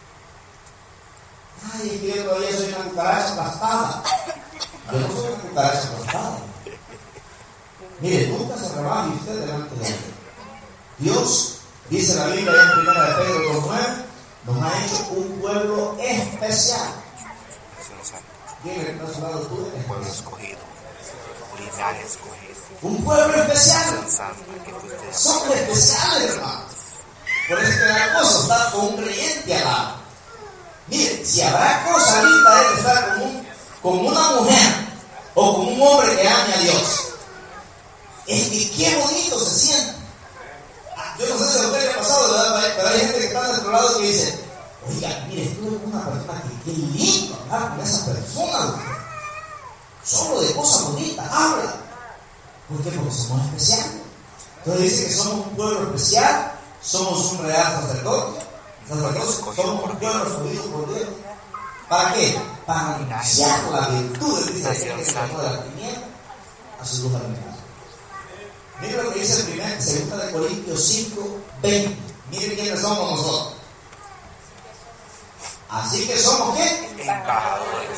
Ay, es que yo todavía soy una cucaracha aplastada. Yo no soy una cucaracha aplastada. Mire, nunca se rebaje usted delante de Él. Dios, dice la Biblia en primera de Pedro dos nueve, nos ha hecho un pueblo especial. ¿Quién está a su lado tú? Un pueblo escogido, linaje escogido. Un pueblo especial. Son especiales, hermanos. Por eso que la cosa está con un creyente al lado. Mire, si habrá cosa linda de estar con, un, con una mujer o con un hombre que ame a Dios, es que qué bonito se siente. Yo no sé si a usted le ha pasado, ¿verdad? Pero hay gente que está de otro lado que dice, oiga, mire, estuve con una persona que qué lindo hablar con esa persona. Solo de cosas bonitas, habla. ¿Por qué? Porque somos especiales. Entonces dice que somos un pueblo especial, somos un real sacerdote, sacerdote somos un pueblo escogido por Dios. ¿Para qué? Para anunciar la virtud de Cristo, que se llamó de la tiniebla a su luz admirable. Mire lo que dice el primer, segunda de Corintios cinco, veinte. Mire quiénes somos nosotros. Así que somos ¿qué? Embajadores.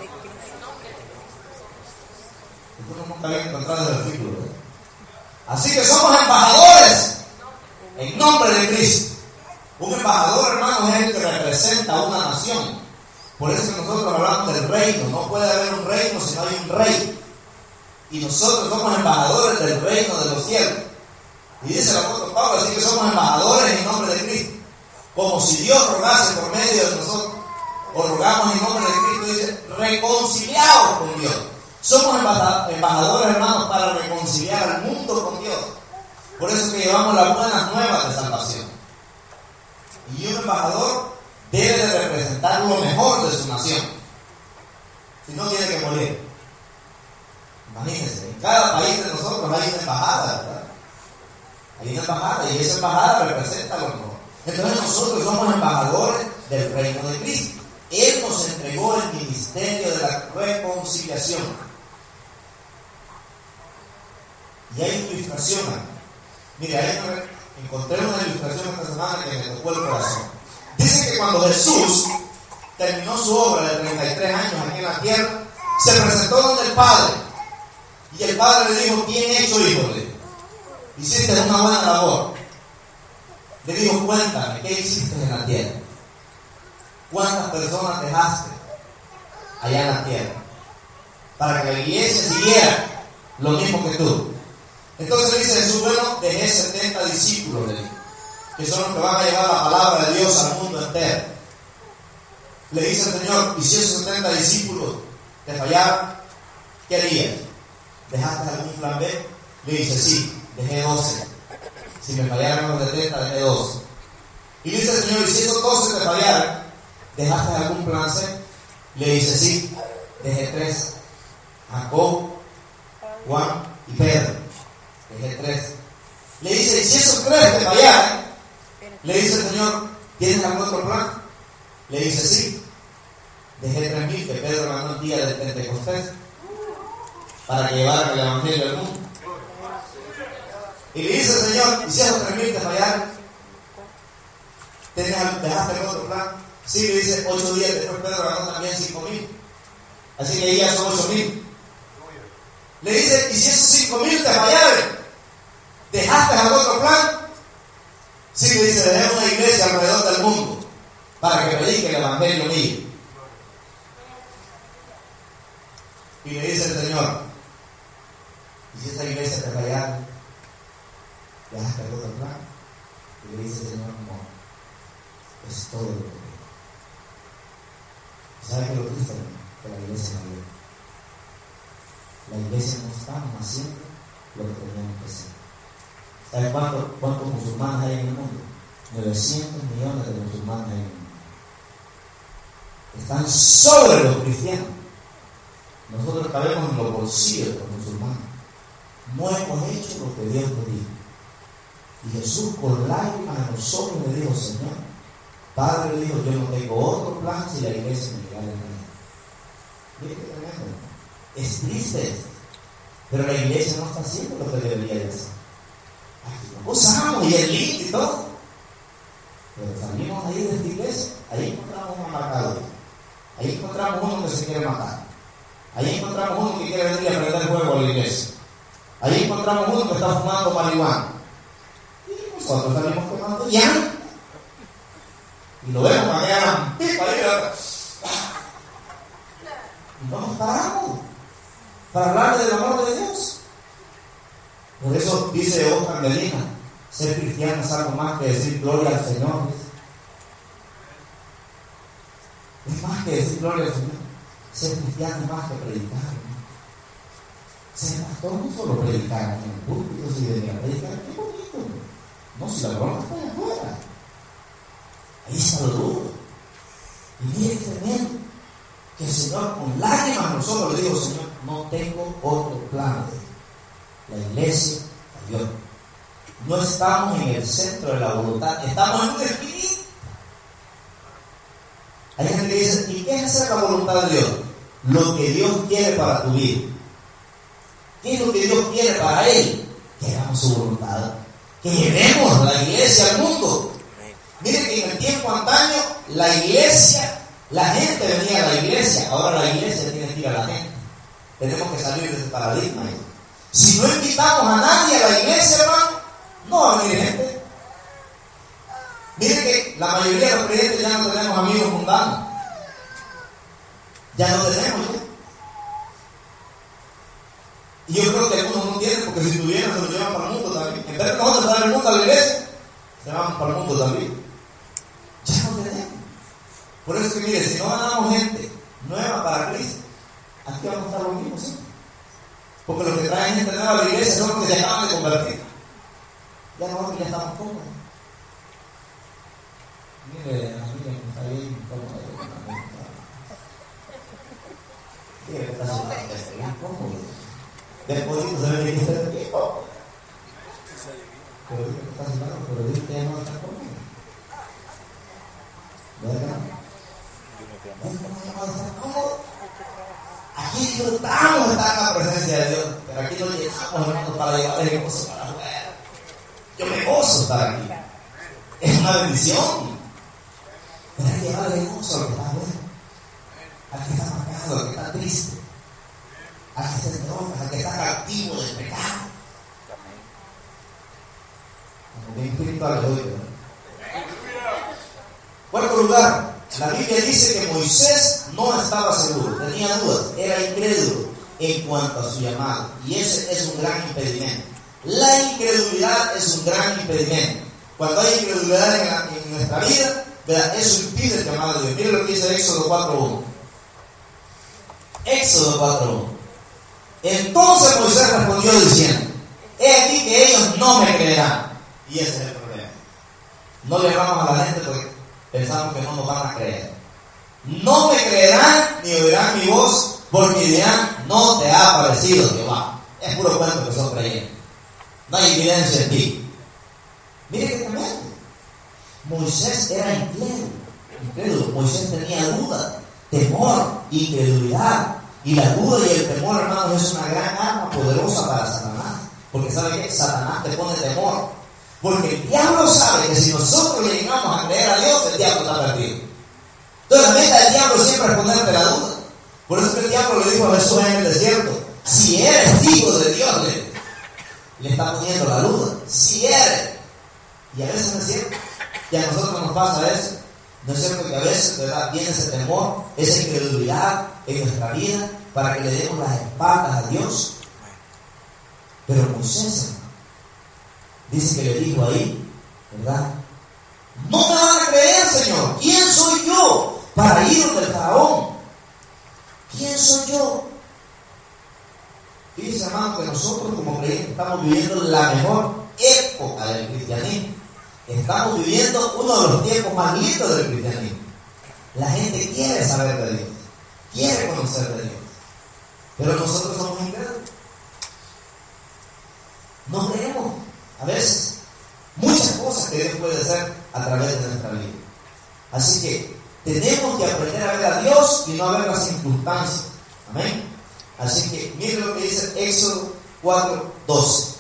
Esto no nunca había encontrado el versículo, ¿eh? Así que somos embajadores en nombre de Cristo. Un embajador, hermano, es el que representa a una nación. Por eso que nosotros hablamos del reino. No puede haber un reino si no hay un rey. Y nosotros somos embajadores del reino de los cielos. Y dice el apóstol Pablo, así que somos embajadores en nombre de Cristo. Como si Dios rogase por medio de nosotros. O rogamos en nombre de Cristo, dice, reconciliados con Dios. Somos embajadores, hermanos, para reconciliar al mundo con Dios. Por eso que llevamos las buenas nuevas de salvación. Y un embajador debe de representar lo mejor de su nación. Si no, tiene que morir. Imagínense, en cada país de nosotros hay una embajada, ¿verdad? Hay una embajada y esa embajada representa lo mejor. Entonces nosotros somos embajadores del reino de Cristo. Él nos entregó el ministerio de la reconciliación. Y hay una ilustración. Mire, ahí encontré una ilustración esta semana que me tocó el corazón. Dice que cuando Jesús terminó su obra de treinta y tres años aquí en la tierra, se presentó donde el Padre. Y el Padre le dijo, bien hecho, hijo, le dijo. Hiciste una buena labor. Le dijo, cuéntame, ¿qué hiciste en la tierra? ¿Cuántas personas dejaste allá en la tierra? Para que la iglesia siguiera lo mismo que tú. Entonces dice Jesús, bueno, dejé setenta discípulos, le dijo, que son los que van a llevar la palabra de Dios al mundo entero. Le dice el Señor, y si esos setenta discípulos te fallaron, ¿qué harías? ¿Dejaste algún plan B? Le dice, sí, dejé doce. Si me fallaron los setenta, dejé doce. Y dice el Señor, y si esos doce te fallaron, ¿dejaste algún plan C? Le dice, sí, dejé tres. Jacob, Juan y Pedro. Dejé tres. Le dice, y si esos tres te fallaron, le dice el Señor, ¿tienes algún otro plan? Le dice, sí, dejé tres mil que Pedro ganó el día del Pentecostés para que llevaran el evangelio al mundo. Y le dice el Señor, ¿y si esos tres mil te fallaron? ¿Dejaste algún otro plan? Sí, le dice, ocho días después Pedro ganó también cinco mil. Así que ya son ocho mil. Le dice, ¿y si esos cinco mil te fallaron? ¿Dejaste algún otro plan? Sí, le dice, dejé una iglesia alrededor del mundo para que predique el evangelio mío. Y le dice el Señor, ¿y si esa iglesia te fallaron? ¿Dejaste algún otro plan? Y le dice el Señor, no, es todo lo que ¿sabe qué es lo triste? Que la iglesia no vive. La iglesia no está haciendo lo que teníamos que hacer. ¿Sabe cuántos, cuántos musulmanes hay en el mundo? novecientos millones de musulmanes hay en el mundo. Están sobre los cristianos. Nosotros cabemos en los bolsillos de los musulmanes. No hemos hecho lo que Dios nos dijo. Y Jesús con lágrimas a nosotros le dijo, Señor, Padre, le dijo, yo no tengo otro plan si la iglesia me llegara a tener. Mire qué tremendo. Es triste esto. Pero la iglesia no está haciendo lo que debería de hacer. Aquí nos gozamos y es lindo y todo. Pero salimos ahí de esta iglesia. Ahí encontramos un amargado. Ahí encontramos uno que se quiere matar. Ahí encontramos uno que quiere venir a prender fuego a la iglesia. Ahí encontramos uno que está fumando marihuana. Y nosotros salimos quemando ya. Y lo vemos para que hagan pipa ahí. Y no nos paramos para hablarle del amor de Dios. Por eso dice Oscar Medina, ser cristiano es algo más que decir gloria al Señor. Es más que decir gloria al Señor. Ser cristiano es más que predicar, ¿no? Ser pastor no solo predicar en el púlpito, si venía a predicar, qué bonito. No, si la broma está allá afuera. Ahí está lo duro. Y mire que tremendo. Que el Señor con lágrimas a nosotros le dijo, Señor, no tengo otro plan. La iglesia falló. No estamos en el centro de la voluntad, estamos en un espíritu. Hay gente que dice, ¿y qué es hacer la voluntad de Dios? Lo que Dios quiere para tu vida. ¿Qué es lo que Dios quiere para Él? Que hagamos su voluntad. Que llevemos la iglesia al mundo. Miren que en el tiempo antaño, la iglesia, la gente venía a la iglesia, ahora la iglesia tiene que ir a la gente. Tenemos que salir de ese paradigma. Si no invitamos a nadie a la iglesia, hermano, no va a venir gente. la mayoría de los creyentes ya no tenemos amigos mundanos. Ya no tenemos, ¿ya? Y yo creo que algunos no tienen, porque si tuvieran se lo llevan para el mundo también. En vez de nosotros estar en el mundo a la iglesia, se van para el mundo también. Ya no tenemos. Por eso que mire, si no ganamos gente nueva para Cristo, aquí vamos a estar los mismos siempre. Porque los que traen gente nueva a la iglesia son los que se acaban de convertir. Ya nosotros ya estamos cómodos. Mire, la familia que está bien cómoda. Sí, está bien cómodo. Después se ve que está bien cómodo. Pero dice que está sentado, pero dice que ya no está cómodo. ¿Verdad? Aquí disfrutamos de estar en la presencia de Dios, pero aquí no llegamos, hermanos, para llevar el gozo para afuera. Yo me gozo estar aquí. Es una bendición. Pero hay que llevar el gozo al que está afuera, al que está marcado, al que está triste, al que está en drogas, al que está cautivo del pecado. Como bien espiritual hoy, ¿verdad? Cuarto lugar, la Biblia dice que Moisés no estaba seguro, tenía dudas, era incrédulo en cuanto a su llamado. Y ese es un gran impedimento. La incredulidad es un gran impedimento. Cuando hay incredulidad en, la, en nuestra vida, ¿verdad? Eso impide el llamado de Dios. Mira lo que dice Éxodo cuatro uno. Éxodo cuatro uno. Entonces Moisés respondió diciendo: he aquí que ellos no me creerán. Y ese es el problema. No le hablamos a la gente porque pensamos que no nos van a creer. No me creerán ni oirán mi voz, porque dirán: no te ha aparecido Jehová. Es puro cuento que son creyentes. No hay evidencia en ti. Mire que tremendo. Moisés era incrédulo. incrédulo. Moisés tenía duda, temor, incredulidad. Y la duda y el temor, hermanos, es una gran arma poderosa para Satanás. Porque ¿sabe qué? Satanás te pone temor. Porque el diablo sabe que si nosotros le llegamos a creer a Dios, el diablo está perdido. Entonces la meta del diablo siempre es ponerte la duda. Por eso que el diablo le dijo a Jesús en el desierto: si eres hijo de Dios, le, le está poniendo la duda. Si eres. Y a veces no es cierto. Y a nosotros nos pasa eso. No es cierto que a veces, ¿verdad?, viene ese temor, esa incredulidad en nuestra vida para que le demos las espaldas a Dios. Pero Moisés dice que le dijo ahí, ¿verdad? No me van a creer, Señor. ¿Quién soy yo para ir del faraón? ¿Quién soy yo? Fíjense, hermano, que nosotros como creyentes estamos viviendo la mejor época del cristianismo. Estamos viviendo uno de los tiempos más lindos del cristianismo. La gente quiere saber de Dios, quiere conocer de Dios, pero nosotros somos incrédulos. No creemos a veces muchas cosas que Dios puede hacer a través de nuestra vida. Así que tenemos que aprender a ver a Dios y no a ver las circunstancias. Amén. Así que miren lo que dice Éxodo cuatro doce.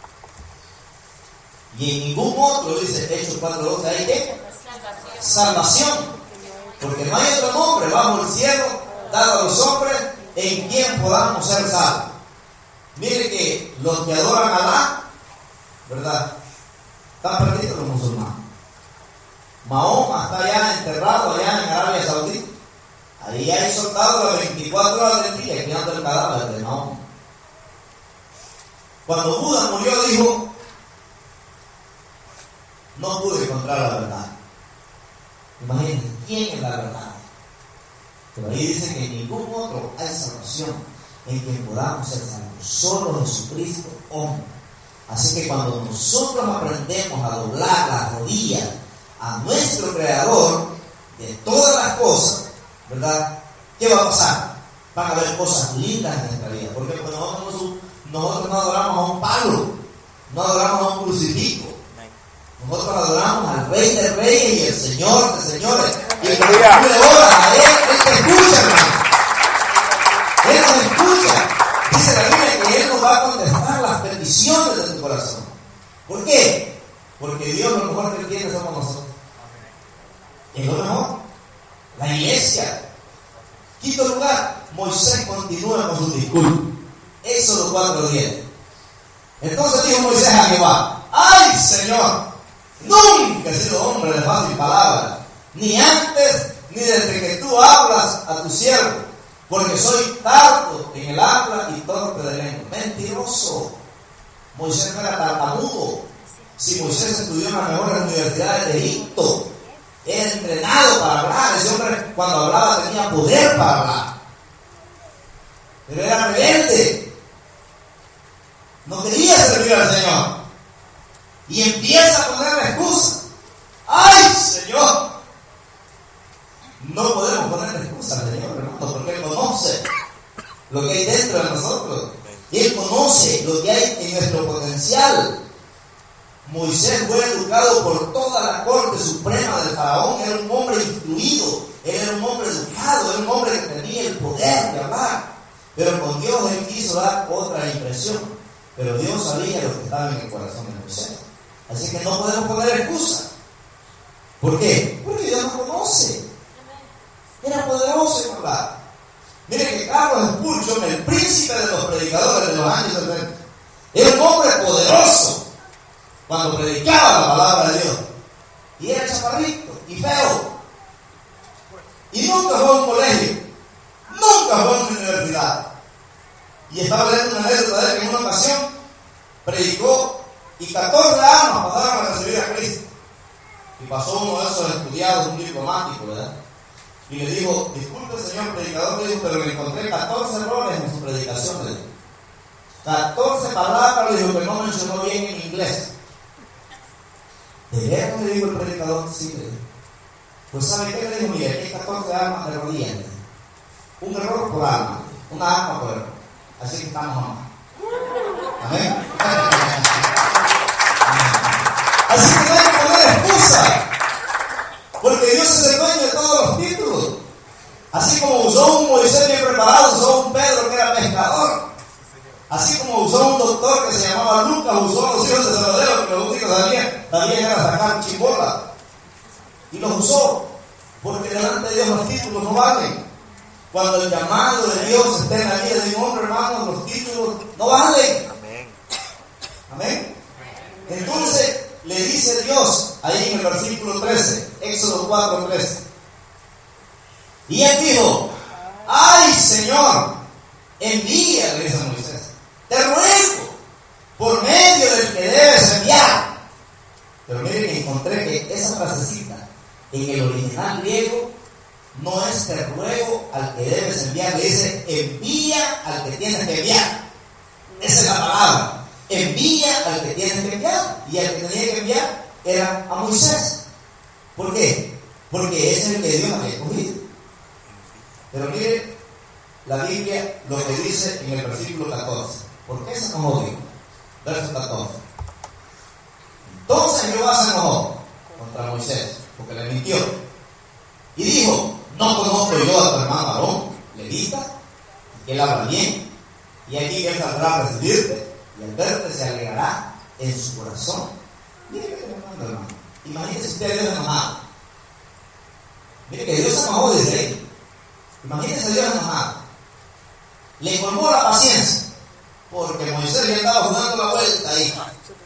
Y en ningún otro, dice Hechos cuatro doce, ¿hay qué? Salvación. Porque no hay otro nombre bajo el cielo dado a los hombres en quien podamos ser salvos. Mire que los que adoran a Alá, ¿verdad?, están perdidos los musulmanes. Mahoma está allá enterrado allá en Arabia Saudita. Ahí hay soldados las veinticuatro horas del día cuidando el cadáver de Mahoma. Cuando Buda murió dijo: no pude encontrar la verdad. Imagínense, ¿quién es la verdad? Pero ahí dice que en ningún otro hay salvación en quien podamos ser salvos. Solo Jesucristo, hombre. Así que cuando nosotros aprendemos a doblar las rodillas a nuestro Creador de todas las cosas, ¿verdad?, ¿qué va a pasar? Van a haber cosas lindas en nuestra vida. Porque pues nosotros, nosotros no adoramos a un palo, no adoramos a un crucifijo. Nosotros adoramos al Rey de Reyes y el Señor de Señores. Y cuando tú le oras a Él, Él te escucha, hermano. Él nos escucha. Dice la Biblia que Él nos va a contestar las peticiones de tu corazón. ¿Por qué? Porque Dios lo mejor que Él tiene somos nosotros. Es lo mejor. La iglesia. Quinto lugar, Moisés continúa con su discurso. Éxodo cuatro diez. Entonces dijo Moisés a Jehová: ¡ay, Señor! Nunca he sido hombre de fácil palabra, ni antes ni desde que tú hablas a tu siervo, porque soy tardo en el habla y torpe de lengua. Mentiroso. Moisés no era tartamudo. Si Moisés estudió en las mejores universidades de Egipto, era entrenado para hablar. Ese hombre, cuando hablaba, tenía poder para hablar. Pero era rebelde. No quería servir al Señor. Y empieza a poner la excusa. ¡Ay, Señor! No podemos poner excusa al Señor, hermano, porque Él conoce lo que hay dentro de nosotros. Y Él conoce lo que hay en nuestro potencial. Moisés fue educado por toda la corte suprema del faraón. Era un hombre instruido, él era un hombre educado, era un hombre que tenía el poder de hablar. Pero con Dios Él quiso dar otra impresión. Pero Dios sabía lo que estaba en el corazón de Moisés. Así que no podemos poner excusa. ¿Por qué? Porque Dios nos conoce. Era poderoso en hablar. Mire que Carlos Spurgeon, el príncipe de los predicadores de los años setenta, era un hombre poderoso cuando predicaba la palabra de Dios. Y era chaparrito y feo. Y nunca fue a un colegio. Nunca fue a una universidad. Y estaba leyendo una anécdota de él que en una ocasión predicó y catorce años pasaron a recibir a Cristo. Y pasó uno de esos estudiados, un diplomático, ¿verdad? Y le dijo, disculpe señor predicador, le dijo, pero le encontré catorce errores en su predicación, le dijo. catorce palabras, le dijo, que no mencionó bien en inglés. ¿De veras? Le dijo el predicador, sí, le dijo. Pues ¿sabe qué? Le dijo, mire, aquí hay catorce armas de rodillas. Un error por arma, una arma por error. Así que estamos mal. Amén. Así que no hay que poner excusa, porque Dios es el dueño de todos los títulos. Así como usó un Moisés bien preparado, usó un Pedro que era pescador. Así como usó un doctor que se llamaba Lucas, usó a los hijos de Zebedeo, que lo único que sabían también era sacar chibola. Y los usó, porque delante de Dios los títulos no valen. Cuando el llamado de Dios esté en la vida de un hombre, hermano, los títulos no valen. Amén. Amén. Entonces le dice Dios ahí en el versículo trece, Éxodo cuatro, trece. Y él dijo, ay Señor, envía, le dice a Moisés, te ruego, por medio del que debes enviar. Pero miren que encontré que esa frasecita en el original griego no es te ruego al que debes enviar, le dice envía al que tienes que enviar. Esa es la palabra. Envía al que tienes que enviar. Y al que tenía que enviar era a Moisés. ¿Por qué? Porque ese es el que Dios había escogido. Pero mire la Biblia lo que dice en el versículo catorce. ¿Por qué se enojó Dios? Verso catorce. Entonces Jehová se enojó contra Moisés porque le mintió y dijo, no conozco yo a tu hermano Aarón, levita, que él habla bien, y aquí que él saldrá a recibirte, y al verte se alegrará en su corazón. Mire que te mando, hermano. Imagínese usted a Dios enojado. Mire que Dios se enojó desde ahí. Imagínese a Dios enojado. Le colmó la paciencia, porque Moisés le estaba jugando la vuelta ahí.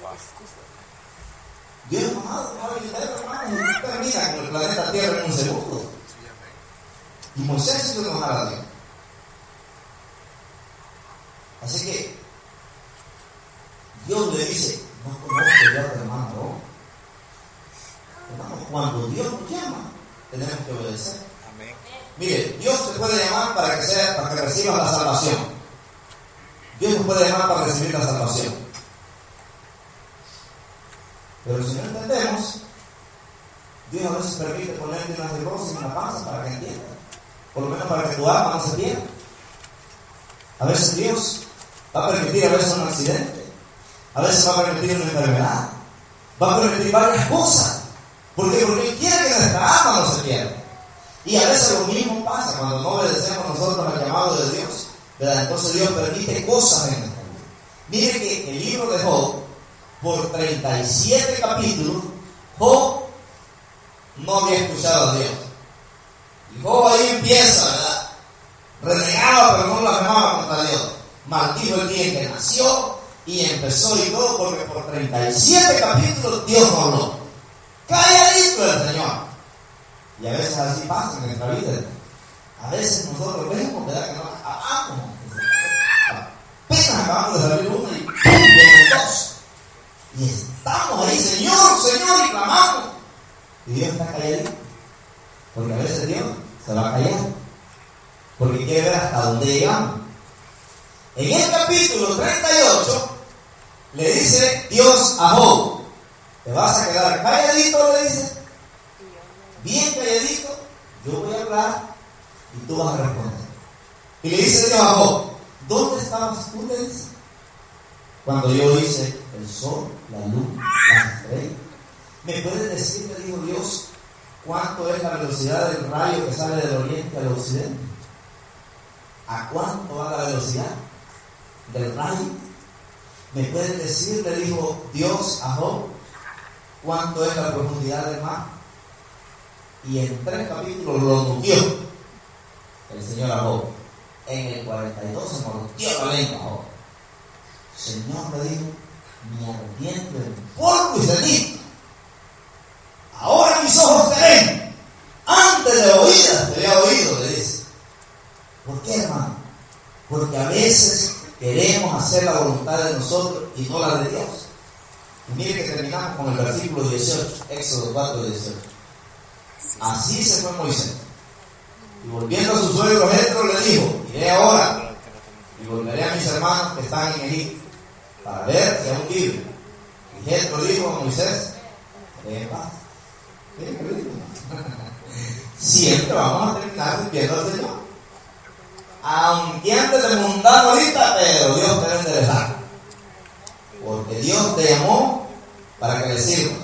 Dios enojado, hermano, y termina con el planeta Tierra en un segundo. Y Moisés hizo enojar a Dios. Así que Dios le dice, no conozco yo a tu hermano Aarón. Hermano, cuando Dios nos llama, tenemos que obedecer. Amén. Mire, Dios te puede llamar para que sea, para que recibas la salvación. Dios nos puede llamar para recibir la salvación. Pero si no entendemos, Dios a veces permite ponerte unas cirrosis en la panza para que entiendas. Por lo menos para que tu alma no se pierda. A veces Dios va a permitir a veces un accidente. A veces va a permitir una enfermedad. Va a permitir varias cosas. ¿Por qué? Porque Él quiere que nuestra alma no se pierda. Y a veces lo mismo pasa cuando no obedecemos nosotros al llamado de Dios, ¿verdad? Entonces Dios permite cosas en nuestra vida. Mire que el libro de Job, por treinta y siete capítulos, Job no había escuchado a Dios. Y Job ahí empieza, ¿verdad? Renegaba, pero no blasfemaba contra Dios. Maldijo el día en que nació y empezó y todo, porque por treinta y siete capítulos Dios no habló. calladito el Señor. Y a veces así pasa en nuestra vida. A veces nosotros vemos, ¿verdad? Que no acabamos. Apenas acabamos de salir uno y ¡pum! Vienen dos. Y estamos ahí, Señor, Señor, y clamamos. Y Dios está calladito. Porque a veces Dios se va a callar. Porque quiere ver hasta dónde llegamos. En el capítulo treinta y ocho le dice Dios a Job: ¿te vas a quedar calladito? Le dice. Bien calladito, yo voy a hablar y tú vas a responder. Y le dice Dios a Job: ¿dónde estabas tú? Le dice. Cuando yo hice el sol, la luna, las estrellas. ¿Me puedes decir, le dijo Dios, cuánto es la velocidad del rayo que sale del oriente al occidente? ¿A cuánto va la velocidad del rayo? ¿Me puedes decir, le dijo Dios a Job, cuánto es la profundidad del mar? Y en tres capítulos lo nutrió el Señor a Job. En el cuarenta y dos se mordió la lengua a Job. Señor, le dijo, me arrepiento en polvo y ceniza. Ahora mis ojos te ven. Antes de oídas te había oído, le dice. ¿Por qué, hermano? Porque a veces queremos hacer la voluntad de nosotros y no la de Dios. Y mire que terminamos con el versículo dieciocho, Éxodo cuatro, dieciocho. Así se fue Moisés. Y volviendo a su suegro Jetro le dijo: iré ahora y volveré a mis hermanos que están en Egipto para ver si aún viven. Y Jetro dijo a Moisés: ve en paz. Siempre vamos a terminar sirviendo al Señor. Aunque antes de mundano ahorita, pero Dios te va a enderezar. Porque Dios te llamó para que le sirva.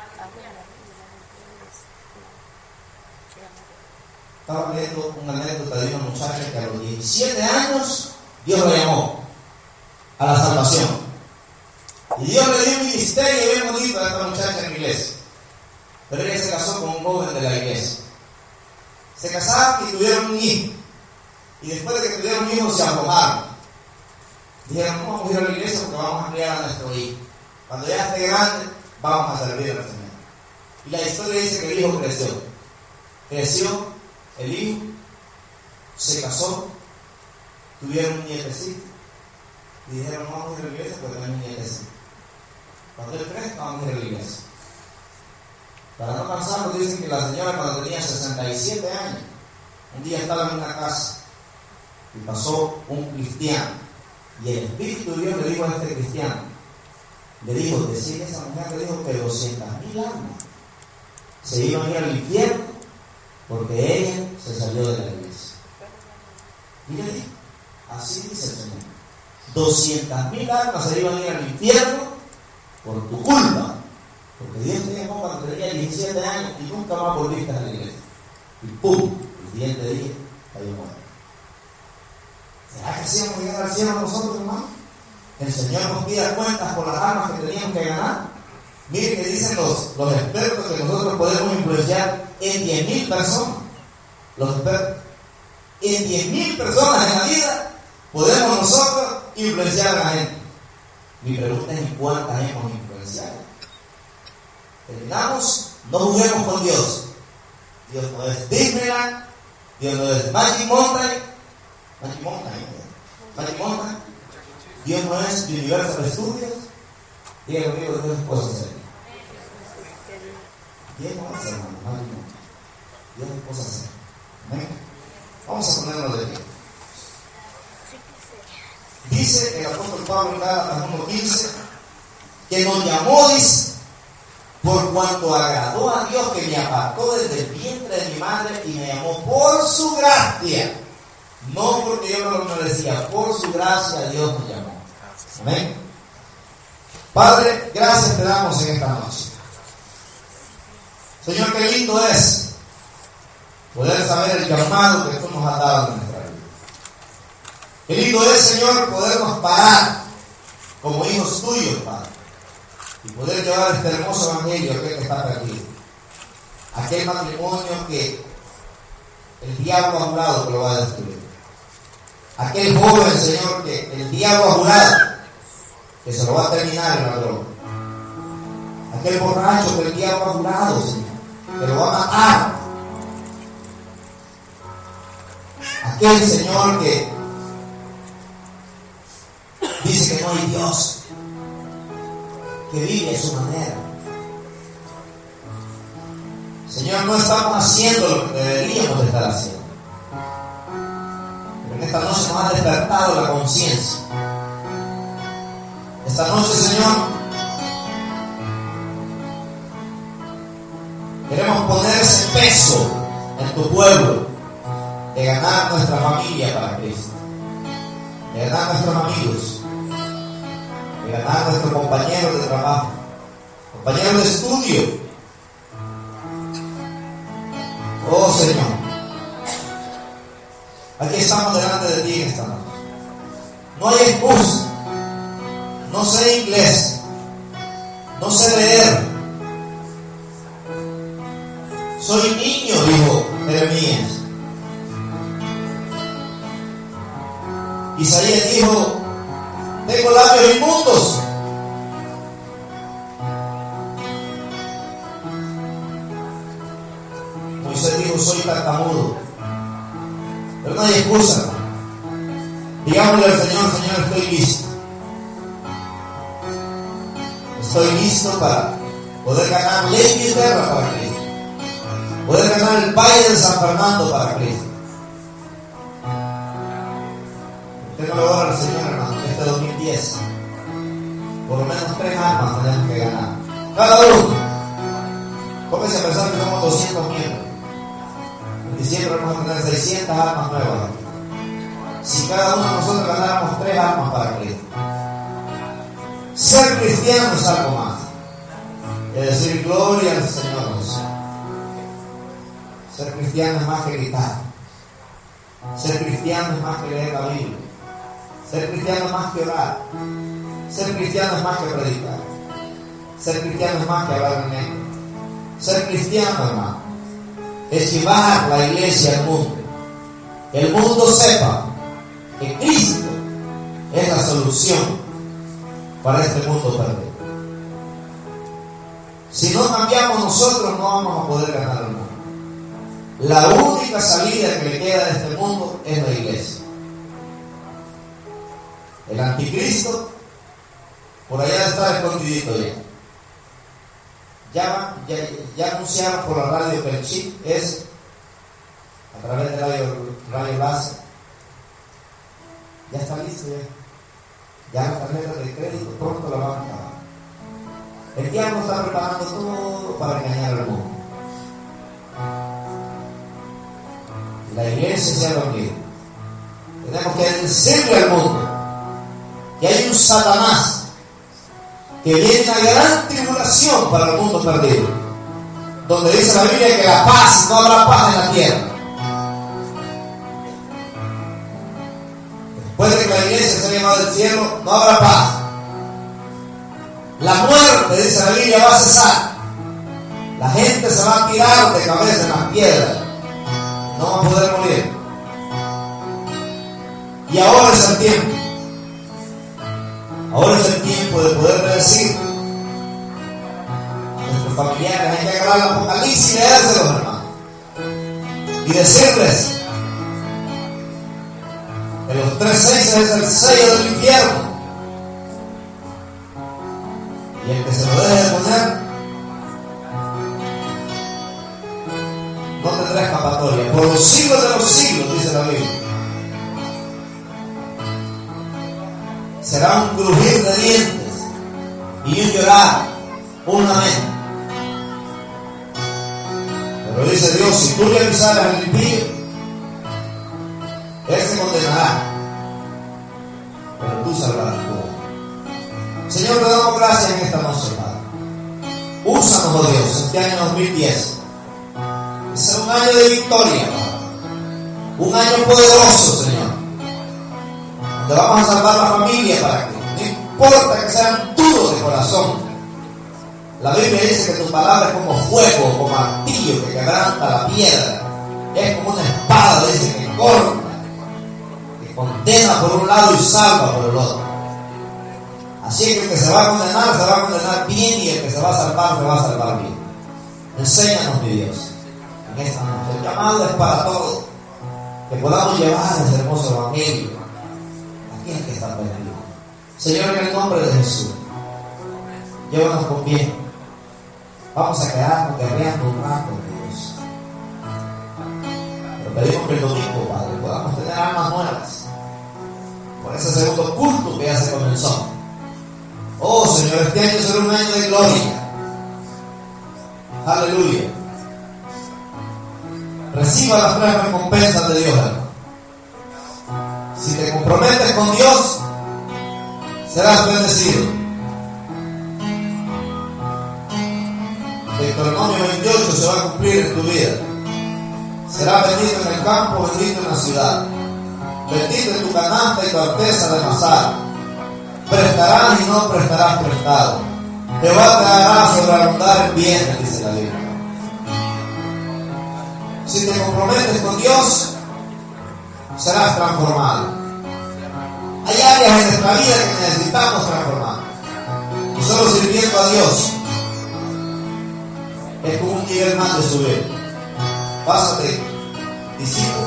Estaba leyendo una anécdota de una muchacha que a los diecisiete años Dios la llamó a la salvación. Y Dios le dio un ministerio bien bonito a esta muchacha en la iglesia. Pero ella se casó con un joven de la iglesia. Se casaron y tuvieron un hijo. Y después de que tuvieron un hijo se aflojaron. Dijeron: no vamos a ir a la iglesia porque vamos a criar a nuestro hijo. Cuando ya esté grande, vamos a servir al Señor. Y la historia dice que el hijo creció. Creció el hijo, se casó, tuvieron un nietecito. Y dijeron: no vamos a ir a la iglesia porque tenemos un nietecito. Cuando él crezca, vamos a ir a la iglesia. Para no cansarnos, dicen que la señora, cuando tenía sesenta y siete años, un día estaba en una casa y pasó un cristiano. Y el Espíritu de Dios le dijo a este cristiano, le dijo, decía esa mujer, le dijo que doscientas mil almas se iban a ir al infierno porque ella se salió de la iglesia. Y le dijo, así dice el Señor, doscientas mil almas se iban a ir al infierno por tu culpa. Porque Dios te llamó cuando tenía diecisiete años y nunca más volviste a la iglesia. Y ¡pum! El siguiente día cayó muerto. ¿Será que así vamos a llegar al cielo nosotros, hermano? El Señor nos pida cuentas por las almas que teníamos que ganar. Miren que dicen los, los expertos que nosotros podemos influenciar en diez mil personas. Los expertos. En diez mil personas en la vida podemos nosotros influenciar a la gente. Mi pregunta es: ¿en cuántas hemos influenciado? Terminamos, no juguemos con Dios. Dios no es Disneyland, Dios no es Magic Mountain, Magic Mountain, Magic Mountain, Dios no es Universal Studios. Diga conmigo, Dios es cosa seria. Dios no es, hermano, Magic Mountain. Dios es cosa seria. ¿Amén? Vamos a ponernos de pie. Dice el apóstol Pablo en Gálatas uno quince que nos llamó, dice, por cuanto agradó a Dios que me apartó desde el vientre de mi madre y me llamó por su gracia. No porque yo no lo merecía, por su gracia Dios me llamó. Amén. Padre, gracias te damos en esta noche. Señor, qué lindo es poder saber el llamado que tú nos has dado en nuestra vida. Qué lindo es, Señor, podernos parar como hijos tuyos, Padre, y poder llevar este hermoso evangelio a aquel que está perdido. Aquel matrimonio que el diablo ha jurado que lo va a destruir. Aquel joven, Señor, que el diablo ha jurado que se lo va a terminar en la droga. aquel borracho que el diablo ha jurado, Señor, que lo va a matar. Aquel Señor que dice que no hay Dios, que vive a su manera. Señor, no estamos haciendo lo que deberíamos de estar haciendo. Pero en esta noche nos ha despertado la conciencia. Esta noche, Señor, queremos poner ese peso en tu pueblo de ganar nuestra familia para Cristo, de ganar nuestros amigos, de ganar nuestros compañeros de trabajo, compañeros de estudio. Oh Señor, aquí estamos delante de ti en esta noche. No hay excusa. No sé inglés, no sé leer. Soy niño, dijo Jeremías. Isaías dijo, tengo labios inmundos. Moisés dijo, soy tartamudo. Pero no hay excusa. Digámosle al Señor, Señor, estoy listo. Estoy listo para poder ganar Ley y Tierra para Cristo. Poder ganar el Valle de San Fernando para Cristo. Usted no le ora al Señor, hermano, que este dos mil diez por lo menos tres almas tenemos que ganar. Cada uno. Póngase a pensar que somos doscientos miembros. En diciembre vamos a tener seiscientas almas nuevas. Si cada uno de nosotros ganáramos tres almas para Cristo. Ser cristiano es algo más. Es decir, gloria al Señor Jesús. Ser cristiano es más que gritar. Ser cristiano es más que leer la Biblia. Ser cristiano es más que orar. Ser cristiano es más que predicar. Ser cristiano es más que hablar en lengua. Ser cristiano, hermano, es llevar la iglesia al mundo. Que el mundo sepa que Cristo es la solución para este mundo perdido. Si no cambiamos nosotros, no vamos a poder ganar el mundo. La única salida que le queda de este mundo es la iglesia. El anticristo por allá está escondidito ya. Ya, ya, ya anunciaron por la radio que el chip es a través de radio, radio láser. Ya está listo ya. Ya las tarjetas de crédito pronto la van a pagar. El diablo está preparando todo para engañar al mundo. La iglesia se ha reunido. Tenemos que decirle al mundo que hay un Satanás que viene una gran tribulación para el mundo perdido, donde dice la Biblia que la paz, no habrá paz en la tierra. Después de que la iglesia se haya llamado del cielo, no habrá paz. La muerte, dice la Biblia, va a cesar. La gente se va a tirar de cabeza en las piedras. No va a poder morir. Y ahora es el tiempo. Ahora es el tiempo de poder decir a nuestros familiares, hay que agarrar el Apocalipsis y leérselos, hermanos, y decirles que los tres seis es el sello del infierno, y el que se lo deje de poner no tendrá escapatoria por los siglos de los siglos, dice la Biblia. Será un crujir de dientes y un llorar, un amén. Pero dice Dios, si tú le avisaras al impío, él se condenará, pero tú salvarás tú. Señor, te damos gracias en esta noche, Padre. Úsanos, oh Dios, este año dos mil diez. Que sea un año de victoria, Padre. Un año poderoso, Señor, donde vamos a salvar la familia para que no importa que sean duros de corazón. La Biblia dice que tu palabra es como fuego, como martillo que quebranta la piedra. Es como una espada, dice, que corta, que condena por un lado y salva por el otro. Así que el que se va a condenar, se va a condenar bien, y el que se va a salvar, se va a salvar bien. Enséñanos, mi Dios, en esta noche. El llamado es para todos, que podamos llevar ese hermoso evangelio a aquel que está perdido. Señor, en el nombre de Jesús, llévanos con bien. Vamos a quedarnos guerreando un rato, Dios. Pero pedimos que el domingo, Padre, podamos tener almas nuevas por ese segundo culto que ya se comenzó. Oh, Señor, este año será un año de gloria. Aleluya. Reciba las tres recompensas de Dios, hermano. Si te comprometes con Dios, serás bendecido. Deuteronomio veintiocho se va a cumplir en tu vida. Serás bendito en el campo, bendito en la ciudad. Bendito en tu canasta y tu arteza de masar. Prestarás y no prestarás prestado. Jehová te hará sobreabundar en bienes, dice la Biblia. Si te comprometes con Dios, serás transformado. Hay áreas en nuestra vida que necesitamos transformar. Y solo sirviendo a Dios es como un nivel más de subir. Pásate, discípulo,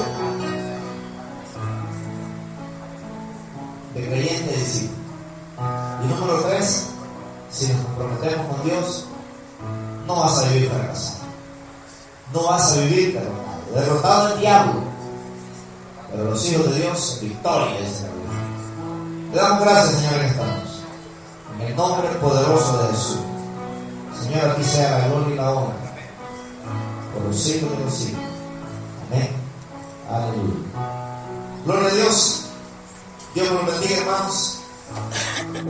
de creyente a discípulo. Y número tres, si nos comprometemos con Dios, no vas a vivir fracasado. No vas a vivir derrotado. Derrotado el diablo. Pero los hijos de Dios, victoria es la vida. Le damos gracias, Señor, en esta noche. En el nombre poderoso de Jesús. Señor, aquí sea la gloria y la honra por los siglos de los siglos. Amén. Aleluya. Gloria a Dios. Dios los bendiga, hermanos.